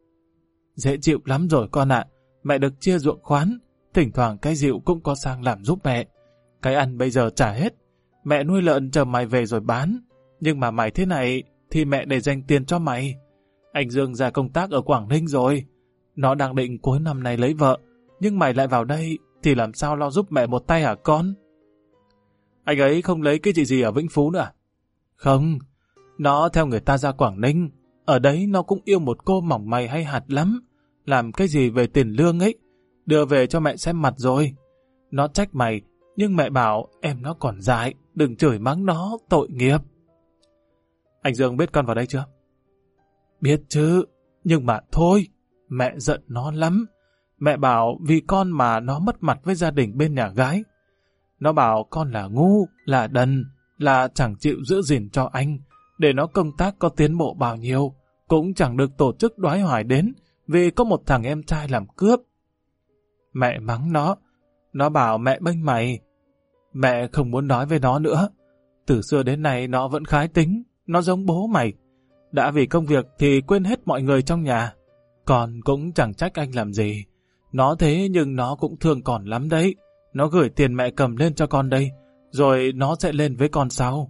Dễ chịu lắm rồi con ạ. Mẹ được chia ruộng khoán, thỉnh thoảng cái Diệu cũng có sang làm giúp mẹ. Cái ăn bây giờ trả hết. Mẹ nuôi lợn chờ mày về rồi bán. Nhưng mà mày thế này thì mẹ để dành tiền cho mày. Anh Dương ra công tác ở Quảng Ninh rồi. Nó đang định cuối năm này lấy vợ. Nhưng mày lại vào đây thì làm sao lo giúp mẹ một tay hả con? Anh ấy không lấy cái gì gì ở Vĩnh Phú nữa à? Không, nó theo người ta ra Quảng Ninh. Ở đấy nó cũng yêu một cô mỏng mày hay hạt lắm. Làm cái gì về tiền lương ấy, đưa về cho mẹ xem mặt rồi. Nó trách mày, nhưng mẹ bảo em nó còn dại, đừng chửi mắng nó, tội nghiệp. Anh Dương biết con vào đây chưa? Biết chứ, nhưng mà thôi, mẹ giận nó lắm. Mẹ bảo vì con mà nó mất mặt với gia đình bên nhà gái. Nó bảo con là ngu, là đần, là chẳng chịu giữ gìn cho anh, để nó công tác có tiến bộ bao nhiêu, cũng chẳng được tổ chức đoái hoài đến, vì có một thằng em trai làm cướp. Mẹ mắng nó, nó bảo mẹ bênh mày. Mẹ không muốn nói với nó nữa. Từ xưa đến nay nó vẫn khái tính, nó giống bố mày. Đã vì công việc thì quên hết mọi người trong nhà. Con cũng chẳng trách anh làm gì. Nó thế nhưng nó cũng thương con lắm đấy. Nó gửi tiền mẹ cầm lên cho con đây, rồi nó sẽ lên với con sau.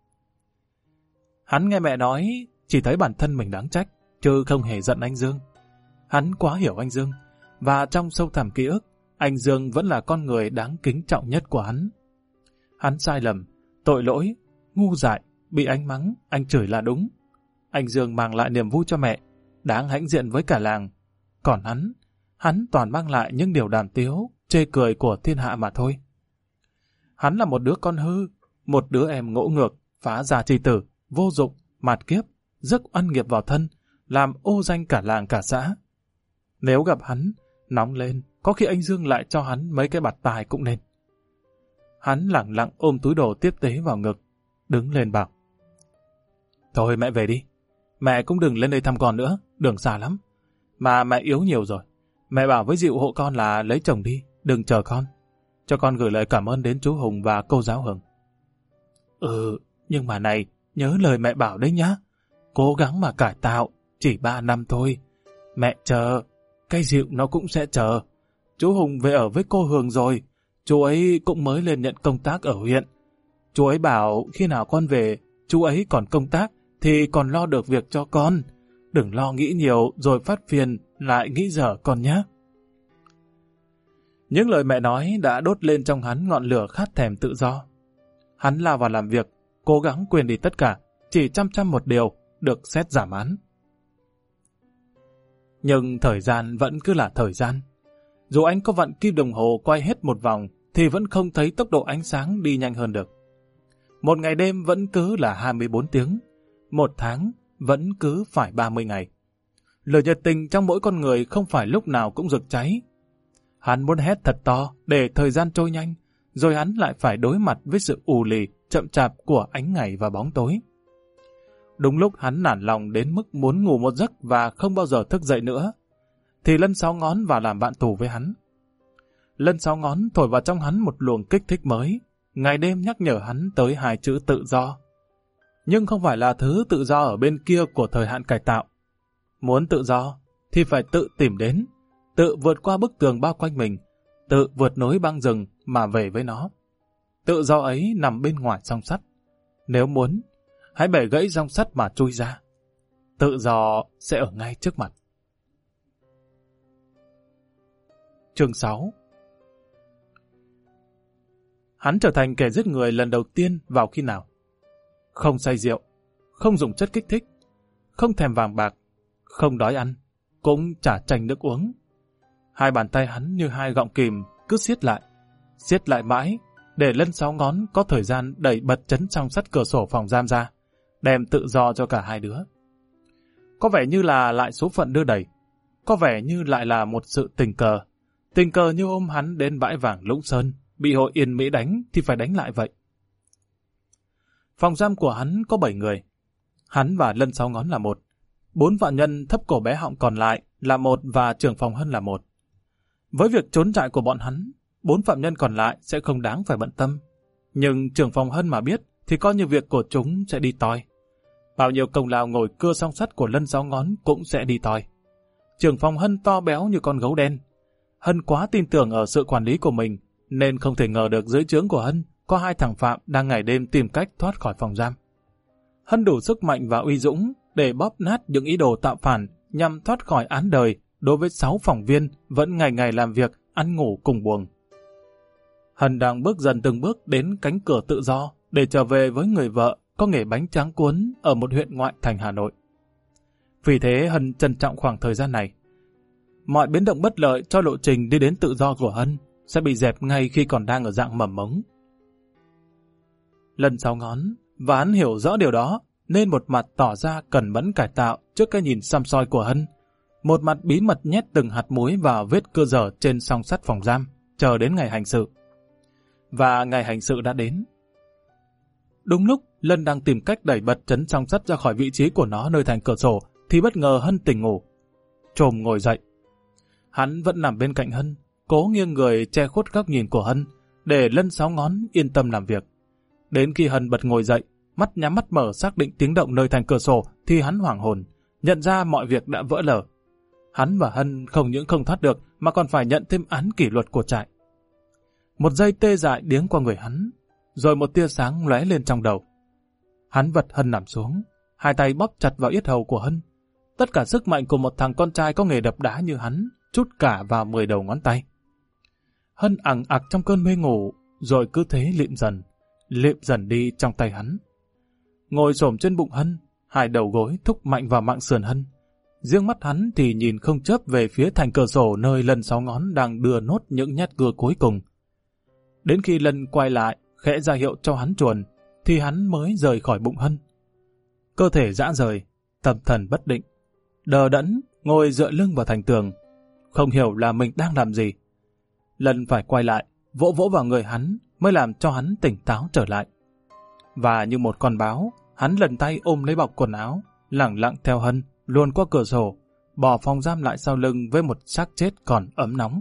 Hắn nghe mẹ nói, chỉ thấy bản thân mình đáng trách, chứ không hề giận anh Dương. Hắn quá hiểu anh Dương, và trong sâu thẳm ký ức, anh Dương vẫn là con người đáng kính trọng nhất của hắn. Hắn sai lầm, tội lỗi, ngu dại, bị anh mắng, anh chửi là đúng. Anh Dương mang lại niềm vui cho mẹ, đáng hãnh diện với cả làng. Còn hắn, hắn toàn mang lại những điều đàm tiếu, chê cười của thiên hạ mà thôi. Hắn là một đứa con hư, một đứa em ngỗ ngược, phá gia chi tử, vô dụng, mạt kiếp, rước oan nghiệp vào thân, làm ô danh cả làng cả xã. Nếu gặp hắn, nóng lên, có khi anh Dương lại cho hắn mấy cái bạt tai cũng nên. Hắn lẳng lặng ôm túi đồ tiếp tế vào ngực, đứng lên bảo. Thôi mẹ về đi, mẹ cũng đừng lên đây thăm con nữa, đường xa lắm. Mà mẹ yếu nhiều rồi, mẹ bảo với Diệu hộ con là lấy chồng đi, đừng chờ con. Cho con gửi lời cảm ơn đến chú Hùng và cô giáo Hường. Ừ, nhưng mà này, nhớ lời mẹ bảo đấy nhá. Cố gắng mà cải tạo, chỉ ba năm thôi. Mẹ chờ, cái Diệu nó cũng sẽ chờ. Chú Hùng về ở với cô Hường rồi, chú ấy cũng mới lên nhận công tác ở huyện. Chú ấy bảo khi nào con về, chú ấy còn công tác thì còn lo được việc cho con. Đừng lo nghĩ nhiều rồi phát phiền lại nghĩ dở con nhé. Những lời mẹ nói đã đốt lên trong hắn ngọn lửa khát thèm tự do. Hắn lao vào làm việc, cố gắng quên đi tất cả, chỉ chăm chăm một điều, được xét giảm án. Nhưng thời gian vẫn cứ là thời gian. Dù anh có vặn kim đồng hồ quay hết một vòng, thì vẫn không thấy tốc độ ánh sáng đi nhanh hơn được. Một ngày đêm vẫn cứ là hai mươi bốn tiếng, một tháng vẫn cứ phải ba mươi ngày. Lửa nhiệt tình trong mỗi con người không phải lúc nào cũng rực cháy. Hắn muốn hét thật to để thời gian trôi nhanh, rồi hắn lại phải đối mặt với sự ù lì, chậm chạp của ánh ngày và bóng tối. Đúng lúc hắn nản lòng đến mức muốn ngủ một giấc và không bao giờ thức dậy nữa, thì Lân Sáu Ngón vào làm bạn tù với hắn. Lân Sáu Ngón thổi vào trong hắn một luồng kích thích mới, ngày đêm nhắc nhở hắn tới hai chữ tự do. Nhưng không phải là thứ tự do ở bên kia của thời hạn cải tạo. Muốn tự do thì phải tự tìm đến, tự vượt qua bức tường bao quanh mình, tự vượt núi băng rừng mà về với nó. Tự do ấy nằm bên ngoài song sắt. Nếu muốn, hãy bẻ gãy song sắt mà chui ra. Tự do sẽ ở ngay trước mặt. Chương sáu. Hắn trở thành kẻ giết người lần đầu tiên vào khi nào? Không say rượu, không dùng chất kích thích, không thèm vàng bạc, không đói ăn, cũng chả tranh nước uống. Hai bàn tay hắn như hai gọng kìm cứ siết lại, siết lại mãi, để Lân Sáu Ngón có thời gian đẩy bật chấn song sắt cửa sổ phòng giam ra, đem tự do cho cả hai đứa. Có vẻ như là lại số phận đưa đẩy, có vẻ như lại là một sự tình cờ. Tình cờ như hôm hắn đến bãi vàng Lũng Sơn, bị hội Yên Mỹ đánh thì phải đánh lại vậy. Phòng giam của hắn có bảy người. Hắn và Lân Sáu Ngón là một. Bốn phạm nhân thấp cổ bé họng còn lại là một và trưởng phòng Hân là một. Với việc trốn trại của bọn hắn, bốn phạm nhân còn lại sẽ không đáng phải bận tâm. Nhưng trưởng phòng Hân mà biết thì coi như việc của chúng sẽ đi toi. Bao nhiêu công lao ngồi cưa song sắt của Lân Sáu Ngón cũng sẽ đi toi. Trưởng phòng Hân to béo như con gấu đen. Hân quá tin tưởng ở sự quản lý của mình, nên không thể ngờ được dưới trướng của Hân có hai thằng phạm đang ngày đêm tìm cách thoát khỏi phòng giam. Hân đủ sức mạnh và uy dũng để bóp nát những ý đồ tạo phản nhằm thoát khỏi án đời đối với sáu phòng viên vẫn ngày ngày làm việc, ăn ngủ cùng buồng. Hân đang bước dần từng bước đến cánh cửa tự do để trở về với người vợ có nghề bánh tráng cuốn ở một huyện ngoại thành Hà Nội. Vì thế Hân trân trọng khoảng thời gian này. Mọi biến động bất lợi cho lộ trình đi đến tự do của Hân sẽ bị dẹp ngay khi còn đang ở dạng mầm mống. Lân Sáu Ngón, và hắn hiểu rõ điều đó, nên một mặt tỏ ra cẩn mẫn cải tạo trước cái nhìn săm soi của Hân, một mặt bí mật nhét từng hạt muối vào vết cưa dở trên song sắt phòng giam, chờ đến ngày hành sự. Và ngày hành sự đã đến. Đúng lúc Lân đang tìm cách đẩy bật chấn song sắt ra khỏi vị trí của nó nơi thành cửa sổ, thì bất ngờ Hân tỉnh ngủ. Trồm ngồi dậy. Hắn vẫn nằm bên cạnh Hân, cố nghiêng người che khuất góc nhìn của Hân, để Lân Sáu Ngón yên tâm làm việc. Đến khi Hân bật ngồi dậy, mắt nhắm mắt mở xác định tiếng động nơi thành cửa sổ, thì hắn hoảng hồn, nhận ra mọi việc đã vỡ lở. Hắn và Hân không những không thoát được, mà còn phải nhận thêm án kỷ luật của trại. Một giây tê dại điếng qua người hắn, rồi một tia sáng lóe lên trong đầu. Hắn vật Hân nằm xuống, hai tay bóp chặt vào yết hầu của Hân. Tất cả sức mạnh của một thằng con trai có nghề đập đá như hắn trút cả vào mười đầu ngón tay. Hân ẳng ặc trong cơn mê ngủ, rồi cứ thế lịm dần, lịm dần đi trong tay hắn. Ngồi xổm trên bụng Hân, hai đầu gối thúc mạnh vào mạng sườn Hân. Riêng mắt hắn thì nhìn không chớp về phía thành cửa sổ nơi Lân Sáu Ngón đang đưa nốt những nhát cưa cuối cùng. Đến khi Lân quay lại, khẽ ra hiệu cho hắn chuồn, thì hắn mới rời khỏi bụng Hân. Cơ thể rã rời, tâm thần bất định, đờ đẫn ngồi dựa lưng vào thành tường. không hiểu là mình đang làm gì. Lân phải quay lại, vỗ vỗ vào người hắn mới làm cho hắn tỉnh táo trở lại. Và như một con báo, hắn lần tay ôm lấy bọc quần áo, lẳng lặng theo Hân, luồn qua cửa sổ, bỏ phòng giam lại sau lưng với một xác chết còn ấm nóng.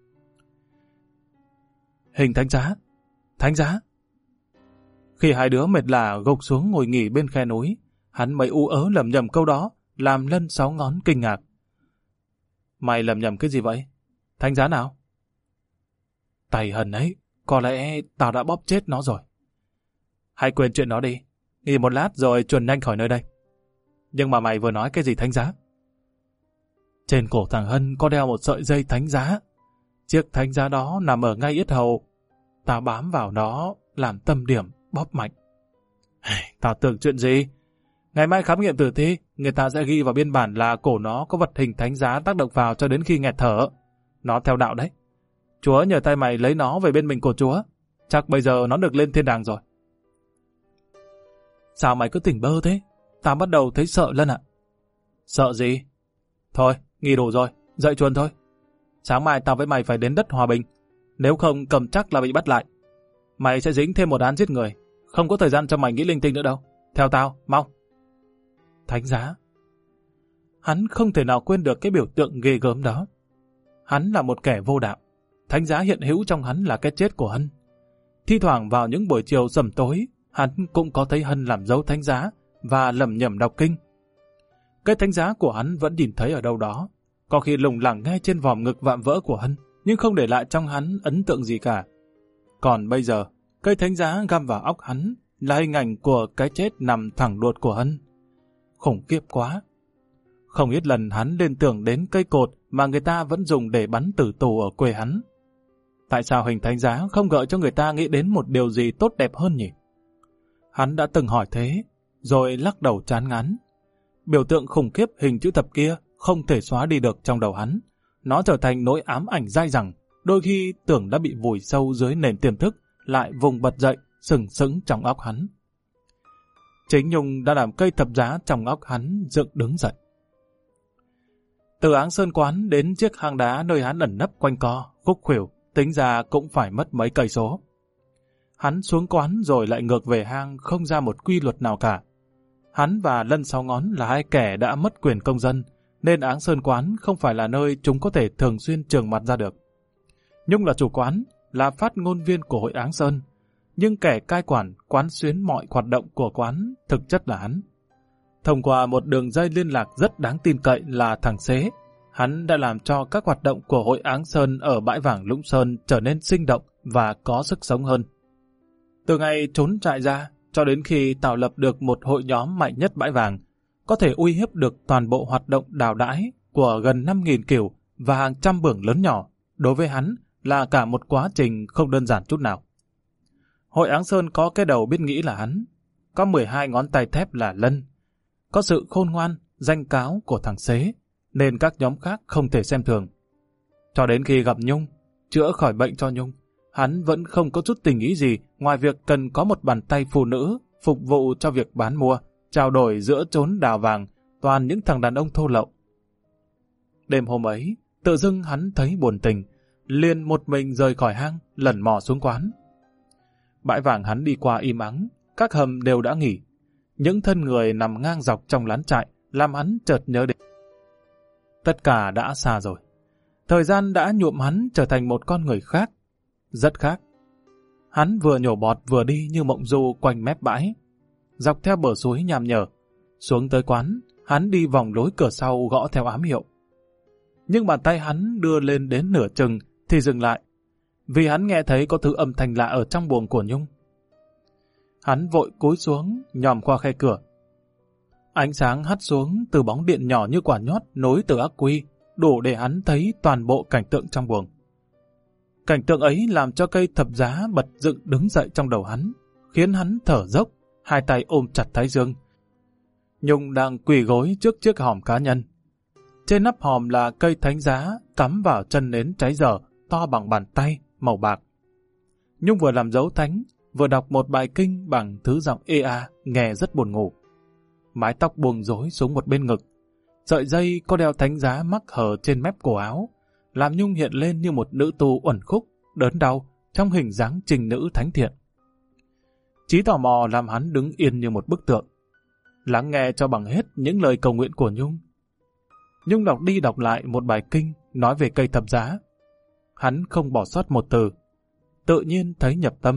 Hình thánh giá! Thánh giá! Khi hai đứa mệt lả gục xuống ngồi nghỉ bên khe núi, hắn mới u ớ lầm nhầm câu đó, làm Lân sáu ngón kinh ngạc. Mày lầm nhầm cái gì vậy? Thánh giá nào? Tay Hân ấy, có lẽ tao đã bóp chết nó rồi. Hãy quên chuyện đó đi, nghỉ một lát rồi chuồn nhanh khỏi nơi đây. Nhưng mà mày vừa nói cái gì thánh giá? Trên cổ thằng Hân có đeo một sợi dây thánh giá. Chiếc thánh giá đó nằm ở ngay yết hầu. Tao bám vào nó, làm tâm điểm, bóp mạnh. Tao tưởng chuyện gì? Ngày mai khám nghiệm tử thi, người ta sẽ ghi vào biên bản là cổ nó có vật hình thánh giá tác động vào cho đến khi nghẹt thở. Nó theo đạo đấy. Chúa nhờ tay mày lấy nó về bên mình của Chúa. Chắc bây giờ nó được lên thiên đàng rồi. Sao mày cứ tỉnh bơ thế? Tao bắt đầu thấy sợ Lân ạ. Sợ gì? Thôi, nghỉ đủ rồi, dậy chuồn thôi. Sáng mai tao với mày phải đến đất Hòa Bình. Nếu không cầm chắc là bị bắt lại. Mày sẽ dính thêm một án giết người. Không có thời gian cho mày nghĩ linh tinh nữa đâu. Theo tao, mau. Thánh giá. Hắn không thể nào quên được cái biểu tượng ghê gớm đó. Hắn là một kẻ vô đạo. Thánh giá hiện hữu trong hắn là cái chết của Hân. Thi thoảng vào những buổi chiều sầm tối, hắn cũng có thấy Hân làm dấu thánh giá và lẩm nhẩm đọc kinh. Cái thánh giá của hắn vẫn nhìn thấy ở đâu đó, có khi lủng lẳng ngay trên vòm ngực vạm vỡ của Hân, nhưng không để lại trong hắn ấn tượng gì cả. Còn bây giờ, cây thánh giá găm vào óc hắn là hình ảnh của cái chết nằm thẳng đuột của Hân. Khủng khiếp quá. Không ít lần hắn liên tưởng đến cây cột mà người ta vẫn dùng để bắn tử tù ở quê hắn. Tại sao hình thánh giá không gợi cho người ta nghĩ đến một điều gì tốt đẹp hơn nhỉ? Hắn đã từng hỏi thế, rồi lắc đầu chán ngán. Biểu tượng khủng khiếp hình chữ thập kia không thể xóa đi được trong đầu hắn. Nó trở thành nỗi ám ảnh dai dẳng, đôi khi tưởng đã bị vùi sâu dưới nền tiềm thức, lại vùng bật dậy, sừng sững trong óc hắn. Chính Nhung đã làm cây thập giá trong óc hắn dựng đứng dậy. Từ Áng Sơn Quán đến chiếc hang đá nơi hắn ẩn nấp quanh co, khúc khuỷu, tính ra cũng phải mất mấy cây số. Hắn xuống quán rồi lại ngược về hang, không ra một quy luật nào cả. Hắn và Lân Sáu Ngón là hai kẻ đã mất quyền công dân, nên Áng Sơn Quán không phải là nơi chúng có thể thường xuyên trường mặt ra được. Nhung là chủ quán, là phát ngôn viên của hội Áng Sơn, nhưng kẻ cai quản, quán xuyến mọi hoạt động của quán thực chất là hắn. Thông qua một đường dây liên lạc rất đáng tin cậy là thằng Xế, hắn đã làm cho các hoạt động của hội Áng Sơn ở bãi vàng Lũng Sơn trở nên sinh động và có sức sống hơn. Từ ngày trốn trại ra, cho đến khi tạo lập được một hội nhóm mạnh nhất bãi vàng, có thể uy hiếp được toàn bộ hoạt động đào đãi của gần năm nghìn kiểu và hàng trăm bưởng lớn nhỏ, đối với hắn là cả một quá trình không đơn giản chút nào. Hội Áng Sơn có cái đầu biết nghĩ là hắn, có mười hai ngón tay thép là Lân, có sự khôn ngoan, danh cáo của thằng Xế, nên các nhóm khác không thể xem thường. Cho đến khi gặp Nhung, chữa khỏi bệnh cho Nhung, hắn vẫn không có chút tình ý gì ngoài việc cần có một bàn tay phụ nữ phục vụ cho việc bán mua, trao đổi giữa chốn đào vàng, toàn những thằng đàn ông thô lậu. Đêm hôm ấy, tự dưng hắn thấy buồn tình, liền một mình rời khỏi hang, lẩn mò xuống quán. Bãi vàng hắn đi qua im ắng, các hầm đều đã nghỉ. Những thân người nằm ngang dọc trong lán trại làm hắn chợt nhớ đến. Tất cả đã xa rồi. Thời gian đã nhuộm hắn trở thành một con người khác, rất khác. Hắn vừa nhổ bọt vừa đi như mộng du quanh mép bãi, dọc theo bờ suối nham nhở. Xuống tới quán, hắn đi vòng lối cửa sau gõ theo ám hiệu. Nhưng bàn tay hắn đưa lên đến nửa chừng thì dừng lại, vì hắn nghe thấy có thứ âm thanh lạ ở trong buồng của Nhung. Hắn vội cúi xuống, nhòm qua khe cửa. Ánh sáng hắt xuống từ bóng điện nhỏ như quả nhót nối từ ắc quy, đủ để hắn thấy toàn bộ cảnh tượng trong buồng. Cảnh tượng ấy làm cho cây thập giá bật dựng đứng dậy trong đầu hắn, khiến hắn thở dốc, hai tay ôm chặt thái dương. Nhung đang quỳ gối trước chiếc hòm cá nhân. Trên nắp hòm là cây thánh giá cắm vào chân nến cháy dở, to bằng bàn tay, màu bạc. Nhung vừa làm dấu thánh, vừa đọc một bài kinh bằng thứ giọng ê a, nghe rất buồn ngủ. Mái tóc buông rối xuống một bên ngực, sợi dây có đeo thánh giá mắc hở trên mép cổ áo, làm Nhung hiện lên như một nữ tu uẩn khúc, đớn đau, trong hình dáng trình nữ thánh thiện. Trí tò mò làm hắn đứng yên như một bức tượng, lắng nghe cho bằng hết những lời cầu nguyện của Nhung. Nhung đọc đi đọc lại một bài kinh nói về cây thập giá. Hắn không bỏ sót một từ, tự nhiên thấy nhập tâm.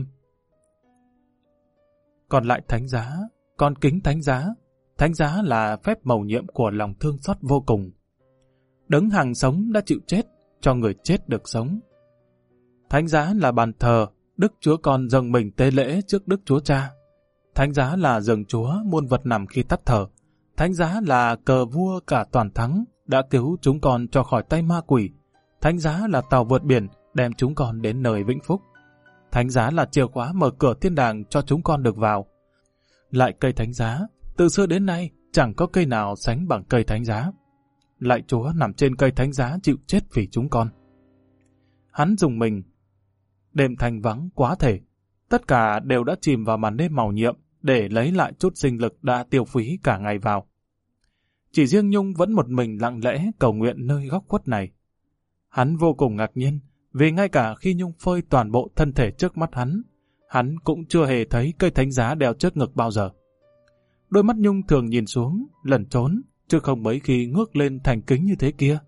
Còn lại thánh giá, con kính thánh giá. Thánh giá là phép mầu nhiệm của lòng thương xót vô cùng. Đấng hàng sống đã chịu chết, cho người chết được sống. Thánh giá là bàn thờ, Đức Chúa Con dâng mình tế lễ trước Đức Chúa Cha. Thánh giá là giường Chúa, muôn vật nằm khi tắt thở. Thánh giá là cờ vua cả toàn thắng, đã cứu chúng con cho khỏi tay ma quỷ. Thánh giá là tàu vượt biển, đem chúng con đến nơi vĩnh phúc. Thánh giá là chìa khóa mở cửa thiên đàng cho chúng con được vào. Lại cây thánh giá, từ xưa đến nay chẳng có cây nào sánh bằng cây thánh giá. Lại Chúa nằm trên cây thánh giá chịu chết vì chúng con. Hắn dùng mình. Đêm thanh vắng quá thể, tất cả đều đã chìm vào màn đêm màu nhiệm để lấy lại chút sinh lực đã tiêu phí cả ngày vào. Chỉ riêng Nhung vẫn một mình lặng lẽ cầu nguyện nơi góc khuất này. Hắn vô cùng ngạc nhiên, vì ngay cả khi Nhung phơi toàn bộ thân thể trước mắt hắn, hắn cũng chưa hề thấy cây thánh giá đeo trước ngực bao giờ. Đôi mắt Nhung thường nhìn xuống, lẩn trốn, chứ không mấy khi ngước lên thành kính như thế kia.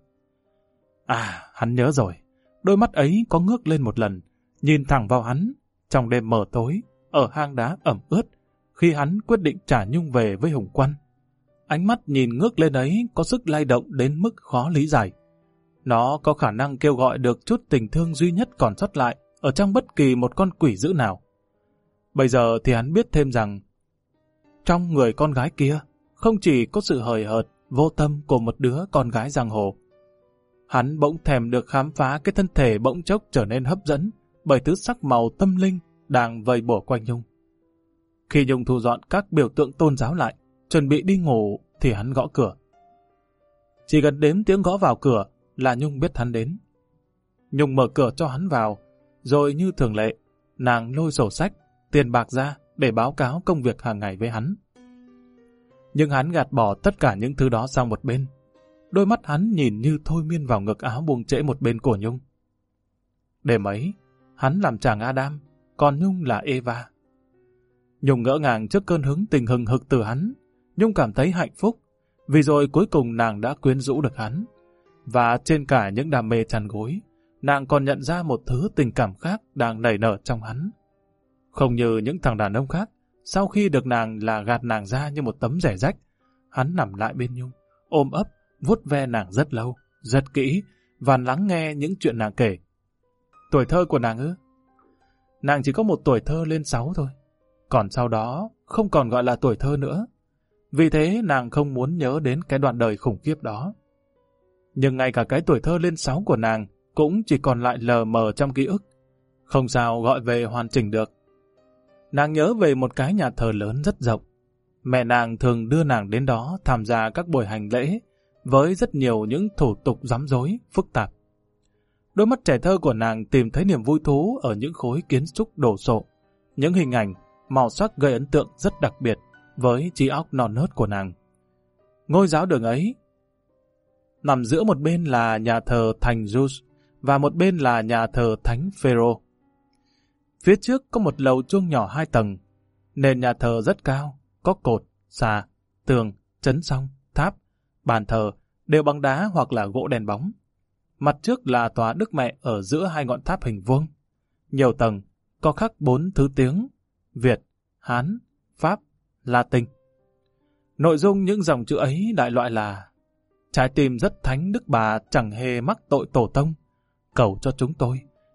À, hắn nhớ rồi, đôi mắt ấy có ngước lên một lần, nhìn thẳng vào hắn, trong đêm mờ tối, ở hang đá ẩm ướt, khi hắn quyết định trả Nhung về với Hùng Quan. Ánh mắt nhìn ngước lên ấy có sức lay động đến mức khó lý giải. Nó có khả năng kêu gọi được chút tình thương duy nhất còn sót lại ở trong bất kỳ một con quỷ dữ nào. Bây giờ thì hắn biết thêm rằng, trong người con gái kia, không chỉ có sự hời hợt, vô tâm của một đứa con gái giang hồ. Hắn bỗng thèm được khám phá cái thân thể bỗng chốc trở nên hấp dẫn bởi thứ sắc màu tâm linh đang vây bổ quanh Nhung. Khi Nhung thu dọn các biểu tượng tôn giáo lại, chuẩn bị đi ngủ thì hắn gõ cửa. Chỉ cần đếm tiếng gõ vào cửa là Nhung biết hắn đến. Nhung mở cửa cho hắn vào, rồi như thường lệ, nàng lôi sổ sách, tiền bạc ra để báo cáo công việc hàng ngày với hắn. Nhưng hắn gạt bỏ tất cả những thứ đó sang một bên. Đôi mắt hắn nhìn như thôi miên vào ngực áo buông trễ một bên của Nhung. Đêm ấy, hắn làm chàng Adam, còn Nhung là Eva. Nhung ngỡ ngàng trước cơn hứng tình hừng hực từ hắn. Nhung cảm thấy hạnh phúc, vì rồi cuối cùng nàng đã quyến rũ được hắn. Và trên cả những đam mê chăn gối, nàng còn nhận ra một thứ tình cảm khác đang nảy nở trong hắn. Không như những thằng đàn ông khác, sau khi được nàng là gạt nàng ra như một tấm rẻ rách, hắn nằm lại bên Nhung, ôm ấp, vuốt ve nàng rất lâu, rất kỹ, và lắng nghe những chuyện nàng kể. Tuổi thơ của nàng ư? Nàng chỉ có một tuổi thơ lên sáu thôi, còn sau đó không còn gọi là tuổi thơ nữa. Vì thế nàng không muốn nhớ đến cái đoạn đời khủng khiếp đó. Nhưng ngay cả cái tuổi thơ lên sáu của nàng cũng chỉ còn lại lờ mờ trong ký ức, không sao gọi về hoàn chỉnh được. Nàng nhớ về một cái nhà thờ lớn rất rộng. Mẹ nàng thường đưa nàng đến đó tham gia các buổi hành lễ với rất nhiều những thủ tục rắm rối, phức tạp. Đôi mắt trẻ thơ của nàng tìm thấy niềm vui thú ở những khối kiến trúc đồ sộ, những hình ảnh, màu sắc gây ấn tượng rất đặc biệt với trí óc non nớt của nàng. Ngôi giáo đường ấy nằm giữa một bên là nhà thờ Thánh Zeus và một bên là nhà thờ Thánh Phêrô. Phía trước có một lầu chuông nhỏ hai tầng. Nền nhà thờ rất cao, có cột, xà, tường, chấn song, tháp, bàn thờ đều bằng đá hoặc là gỗ đèn bóng. Mặt trước là tòa Đức Mẹ ở giữa hai ngọn tháp hình vuông. Nhiều tầng, có khắc bốn thứ tiếng: Việt, Hán, Pháp, Latin. Nội dung những dòng chữ ấy đại loại là: trái tim rất thánh Đức Bà chẳng hề mắc tội tổ tông, cầu cho chúng tôi.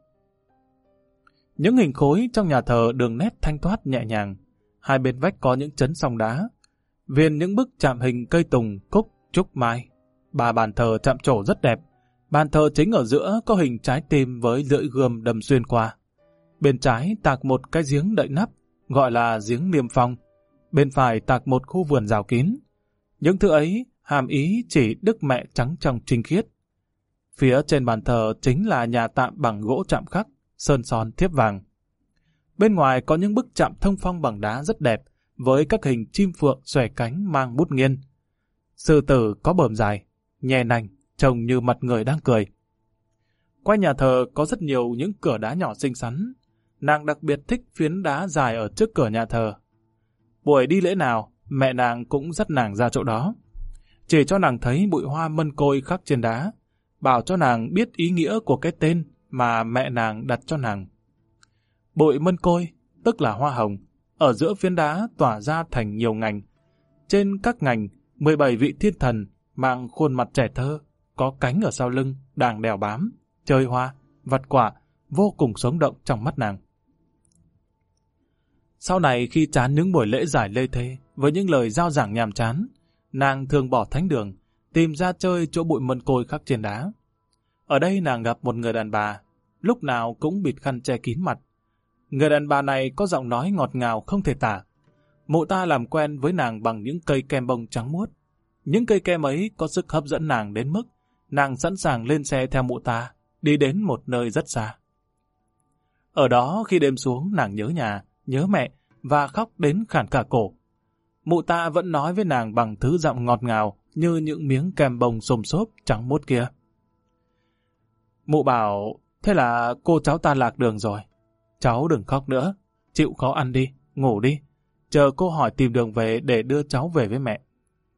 Những hình khối trong nhà thờ đường nét thanh thoát nhẹ nhàng, hai bên vách có những chấn song đá, viền những bức chạm hình cây tùng, cúc, trúc, mai. Ba bàn thờ chạm trổ rất đẹp. Bàn thờ chính ở giữa có hình trái tim với lưỡi gươm đâm xuyên qua. Bên trái tạc một cái giếng đậy nắp, gọi là giếng Niêm Phong. Bên phải tạc một khu vườn rào kín. Những thứ ấy hàm ý chỉ Đức Mẹ trắng trong trinh khiết. Phía trên bàn thờ chính là nhà tạm bằng gỗ chạm khắc, sơn son thiếp vàng. Bên ngoài có những bức chạm thông phong bằng đá rất đẹp, với các hình chim phượng xòe cánh mang bút nghiên. Sư tử có bờm dài, nhè nành, trông như mặt người đang cười. Quanh nhà thờ có rất nhiều những cửa đá nhỏ xinh xắn. Nàng đặc biệt thích phiến đá dài ở trước cửa nhà thờ. Buổi đi lễ nào, mẹ nàng cũng dắt nàng ra chỗ đó. Chỉ cho nàng thấy bụi hoa mân côi khắc trên đá, bảo cho nàng biết ý nghĩa của cái tên mà mẹ nàng đặt cho nàng. Bụi mân côi, tức là hoa hồng, ở giữa phiến đá tỏa ra thành nhiều ngành. Trên các ngành, mười bảy vị thiên thần mang khuôn mặt trẻ thơ, có cánh ở sau lưng, đang đèo bám, chơi hoa, vặt quả, vô cùng sống động trong mắt nàng. Sau này khi chán những buổi lễ giải lê thê với những lời giao giảng nhàm chán, nàng thường bỏ thánh đường, tìm ra chơi chỗ bụi mân côi khắc trên đá. Ở đây nàng gặp một người đàn bà, lúc nào cũng bịt khăn che kín mặt. Người đàn bà này có giọng nói ngọt ngào không thể tả. Mụ ta làm quen với nàng bằng những cây kem bông trắng muốt. Những cây kem ấy có sức hấp dẫn nàng đến mức nàng sẵn sàng lên xe theo mụ ta, đi đến một nơi rất xa. Ở đó khi đêm xuống nàng nhớ nhà, nhớ mẹ và khóc đến khản cả cổ. Mụ ta vẫn nói với nàng bằng thứ giọng ngọt ngào như những miếng kem bông xồm xốp trắng muốt kia. Mụ bảo, thế là cô cháu ta lạc đường rồi. Cháu đừng khóc nữa, chịu khó ăn đi, ngủ đi. Chờ cô hỏi tìm đường về để đưa cháu về với mẹ.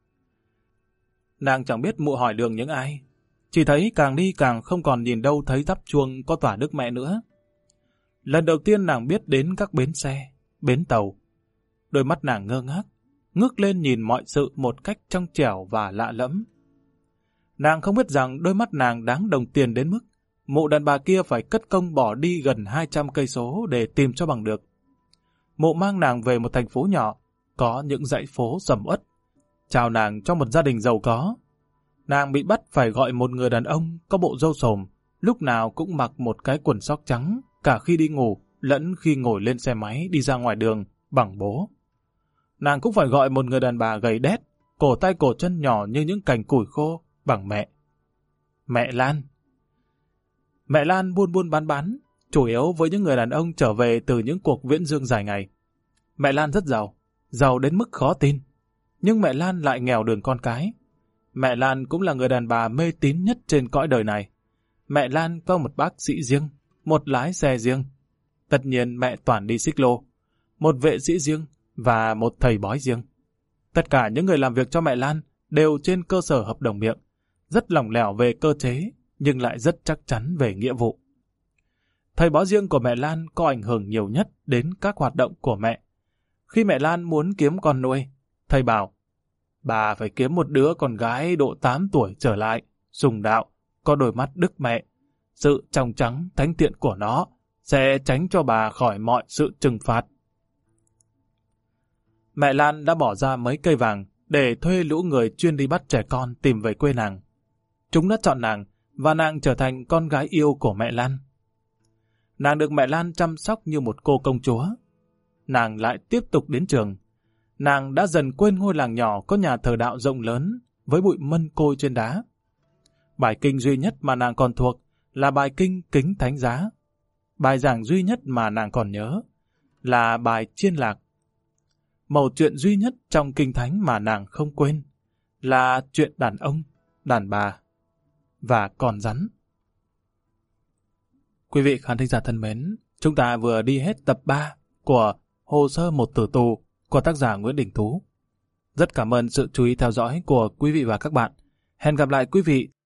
Nàng chẳng biết mụ hỏi đường những ai. Chỉ thấy càng đi càng không còn nhìn đâu thấy tháp chuông có tỏa Đức Mẹ nữa. Lần đầu tiên nàng biết đến các bến xe, bến tàu. Đôi mắt nàng ngơ ngác, ngước lên nhìn mọi sự một cách trong trẻo và lạ lẫm. Nàng không biết rằng đôi mắt nàng đáng đồng tiền đến mức mụ đàn bà kia phải cất công bỏ đi gần hai trăm cây số để tìm cho bằng được. Mụ mang nàng về một thành phố nhỏ, có những dãy phố sầm uất, chào nàng cho một gia đình giàu có. Nàng bị bắt phải gọi một người đàn ông có bộ râu xồm, lúc nào cũng mặc một cái quần sóc trắng, cả khi đi ngủ, lẫn khi ngồi lên xe máy đi ra ngoài đường, bằng bố. Nàng cũng phải gọi một người đàn bà gầy đét, cổ tay cổ chân nhỏ như những cành củi khô, bằng mẹ. Mẹ Lan. Mẹ Lan buôn buôn bán bán, chủ yếu với những người đàn ông trở về từ những cuộc viễn dương dài ngày. Mẹ Lan rất giàu, giàu đến mức khó tin. Nhưng mẹ Lan lại nghèo đường con cái. Mẹ Lan cũng là người đàn bà mê tín nhất trên cõi đời này. Mẹ Lan có một bác sĩ riêng, một lái xe riêng. Tất nhiên mẹ toàn đi xích lô, một vệ sĩ riêng và một thầy bói riêng. Tất cả những người làm việc cho mẹ Lan đều trên cơ sở hợp đồng miệng, rất lỏng lẻo về cơ chế, nhưng lại rất chắc chắn về nghĩa vụ. Thầy bói riêng của mẹ Lan có ảnh hưởng nhiều nhất đến các hoạt động của mẹ. Khi mẹ Lan muốn kiếm con nuôi, thầy bảo, bà phải kiếm một đứa con gái độ tám tuổi trở lại, sùng đạo, có đôi mắt đức mẹ. Sự trong trắng thánh thiện của nó sẽ tránh cho bà khỏi mọi sự trừng phạt. Mẹ Lan đã bỏ ra mấy cây vàng để thuê lũ người chuyên đi bắt trẻ con tìm về quê nàng. Chúng đã chọn nàng, và nàng trở thành con gái yêu của mẹ Lan. Nàng được mẹ Lan chăm sóc như một cô công chúa. Nàng lại tiếp tục đến trường. Nàng đã dần quên ngôi làng nhỏ có nhà thờ đạo rộng lớn với bụi mân côi trên đá. Bài kinh duy nhất mà nàng còn thuộc là bài kinh Kính Thánh Giá. Bài giảng duy nhất mà nàng còn nhớ là bài Chiên Lạc. Mẩu chuyện duy nhất trong Kinh Thánh mà nàng không quên là chuyện đàn ông, đàn bà và con rắn. Quý vị khán thính giả thân mến, chúng ta vừa đi hết tập ba của Hồ sơ một tử tù của tác giả Nguyễn Đình Tú. Rất cảm ơn sự chú ý theo dõi của quý vị và các bạn. Hẹn gặp lại quý vị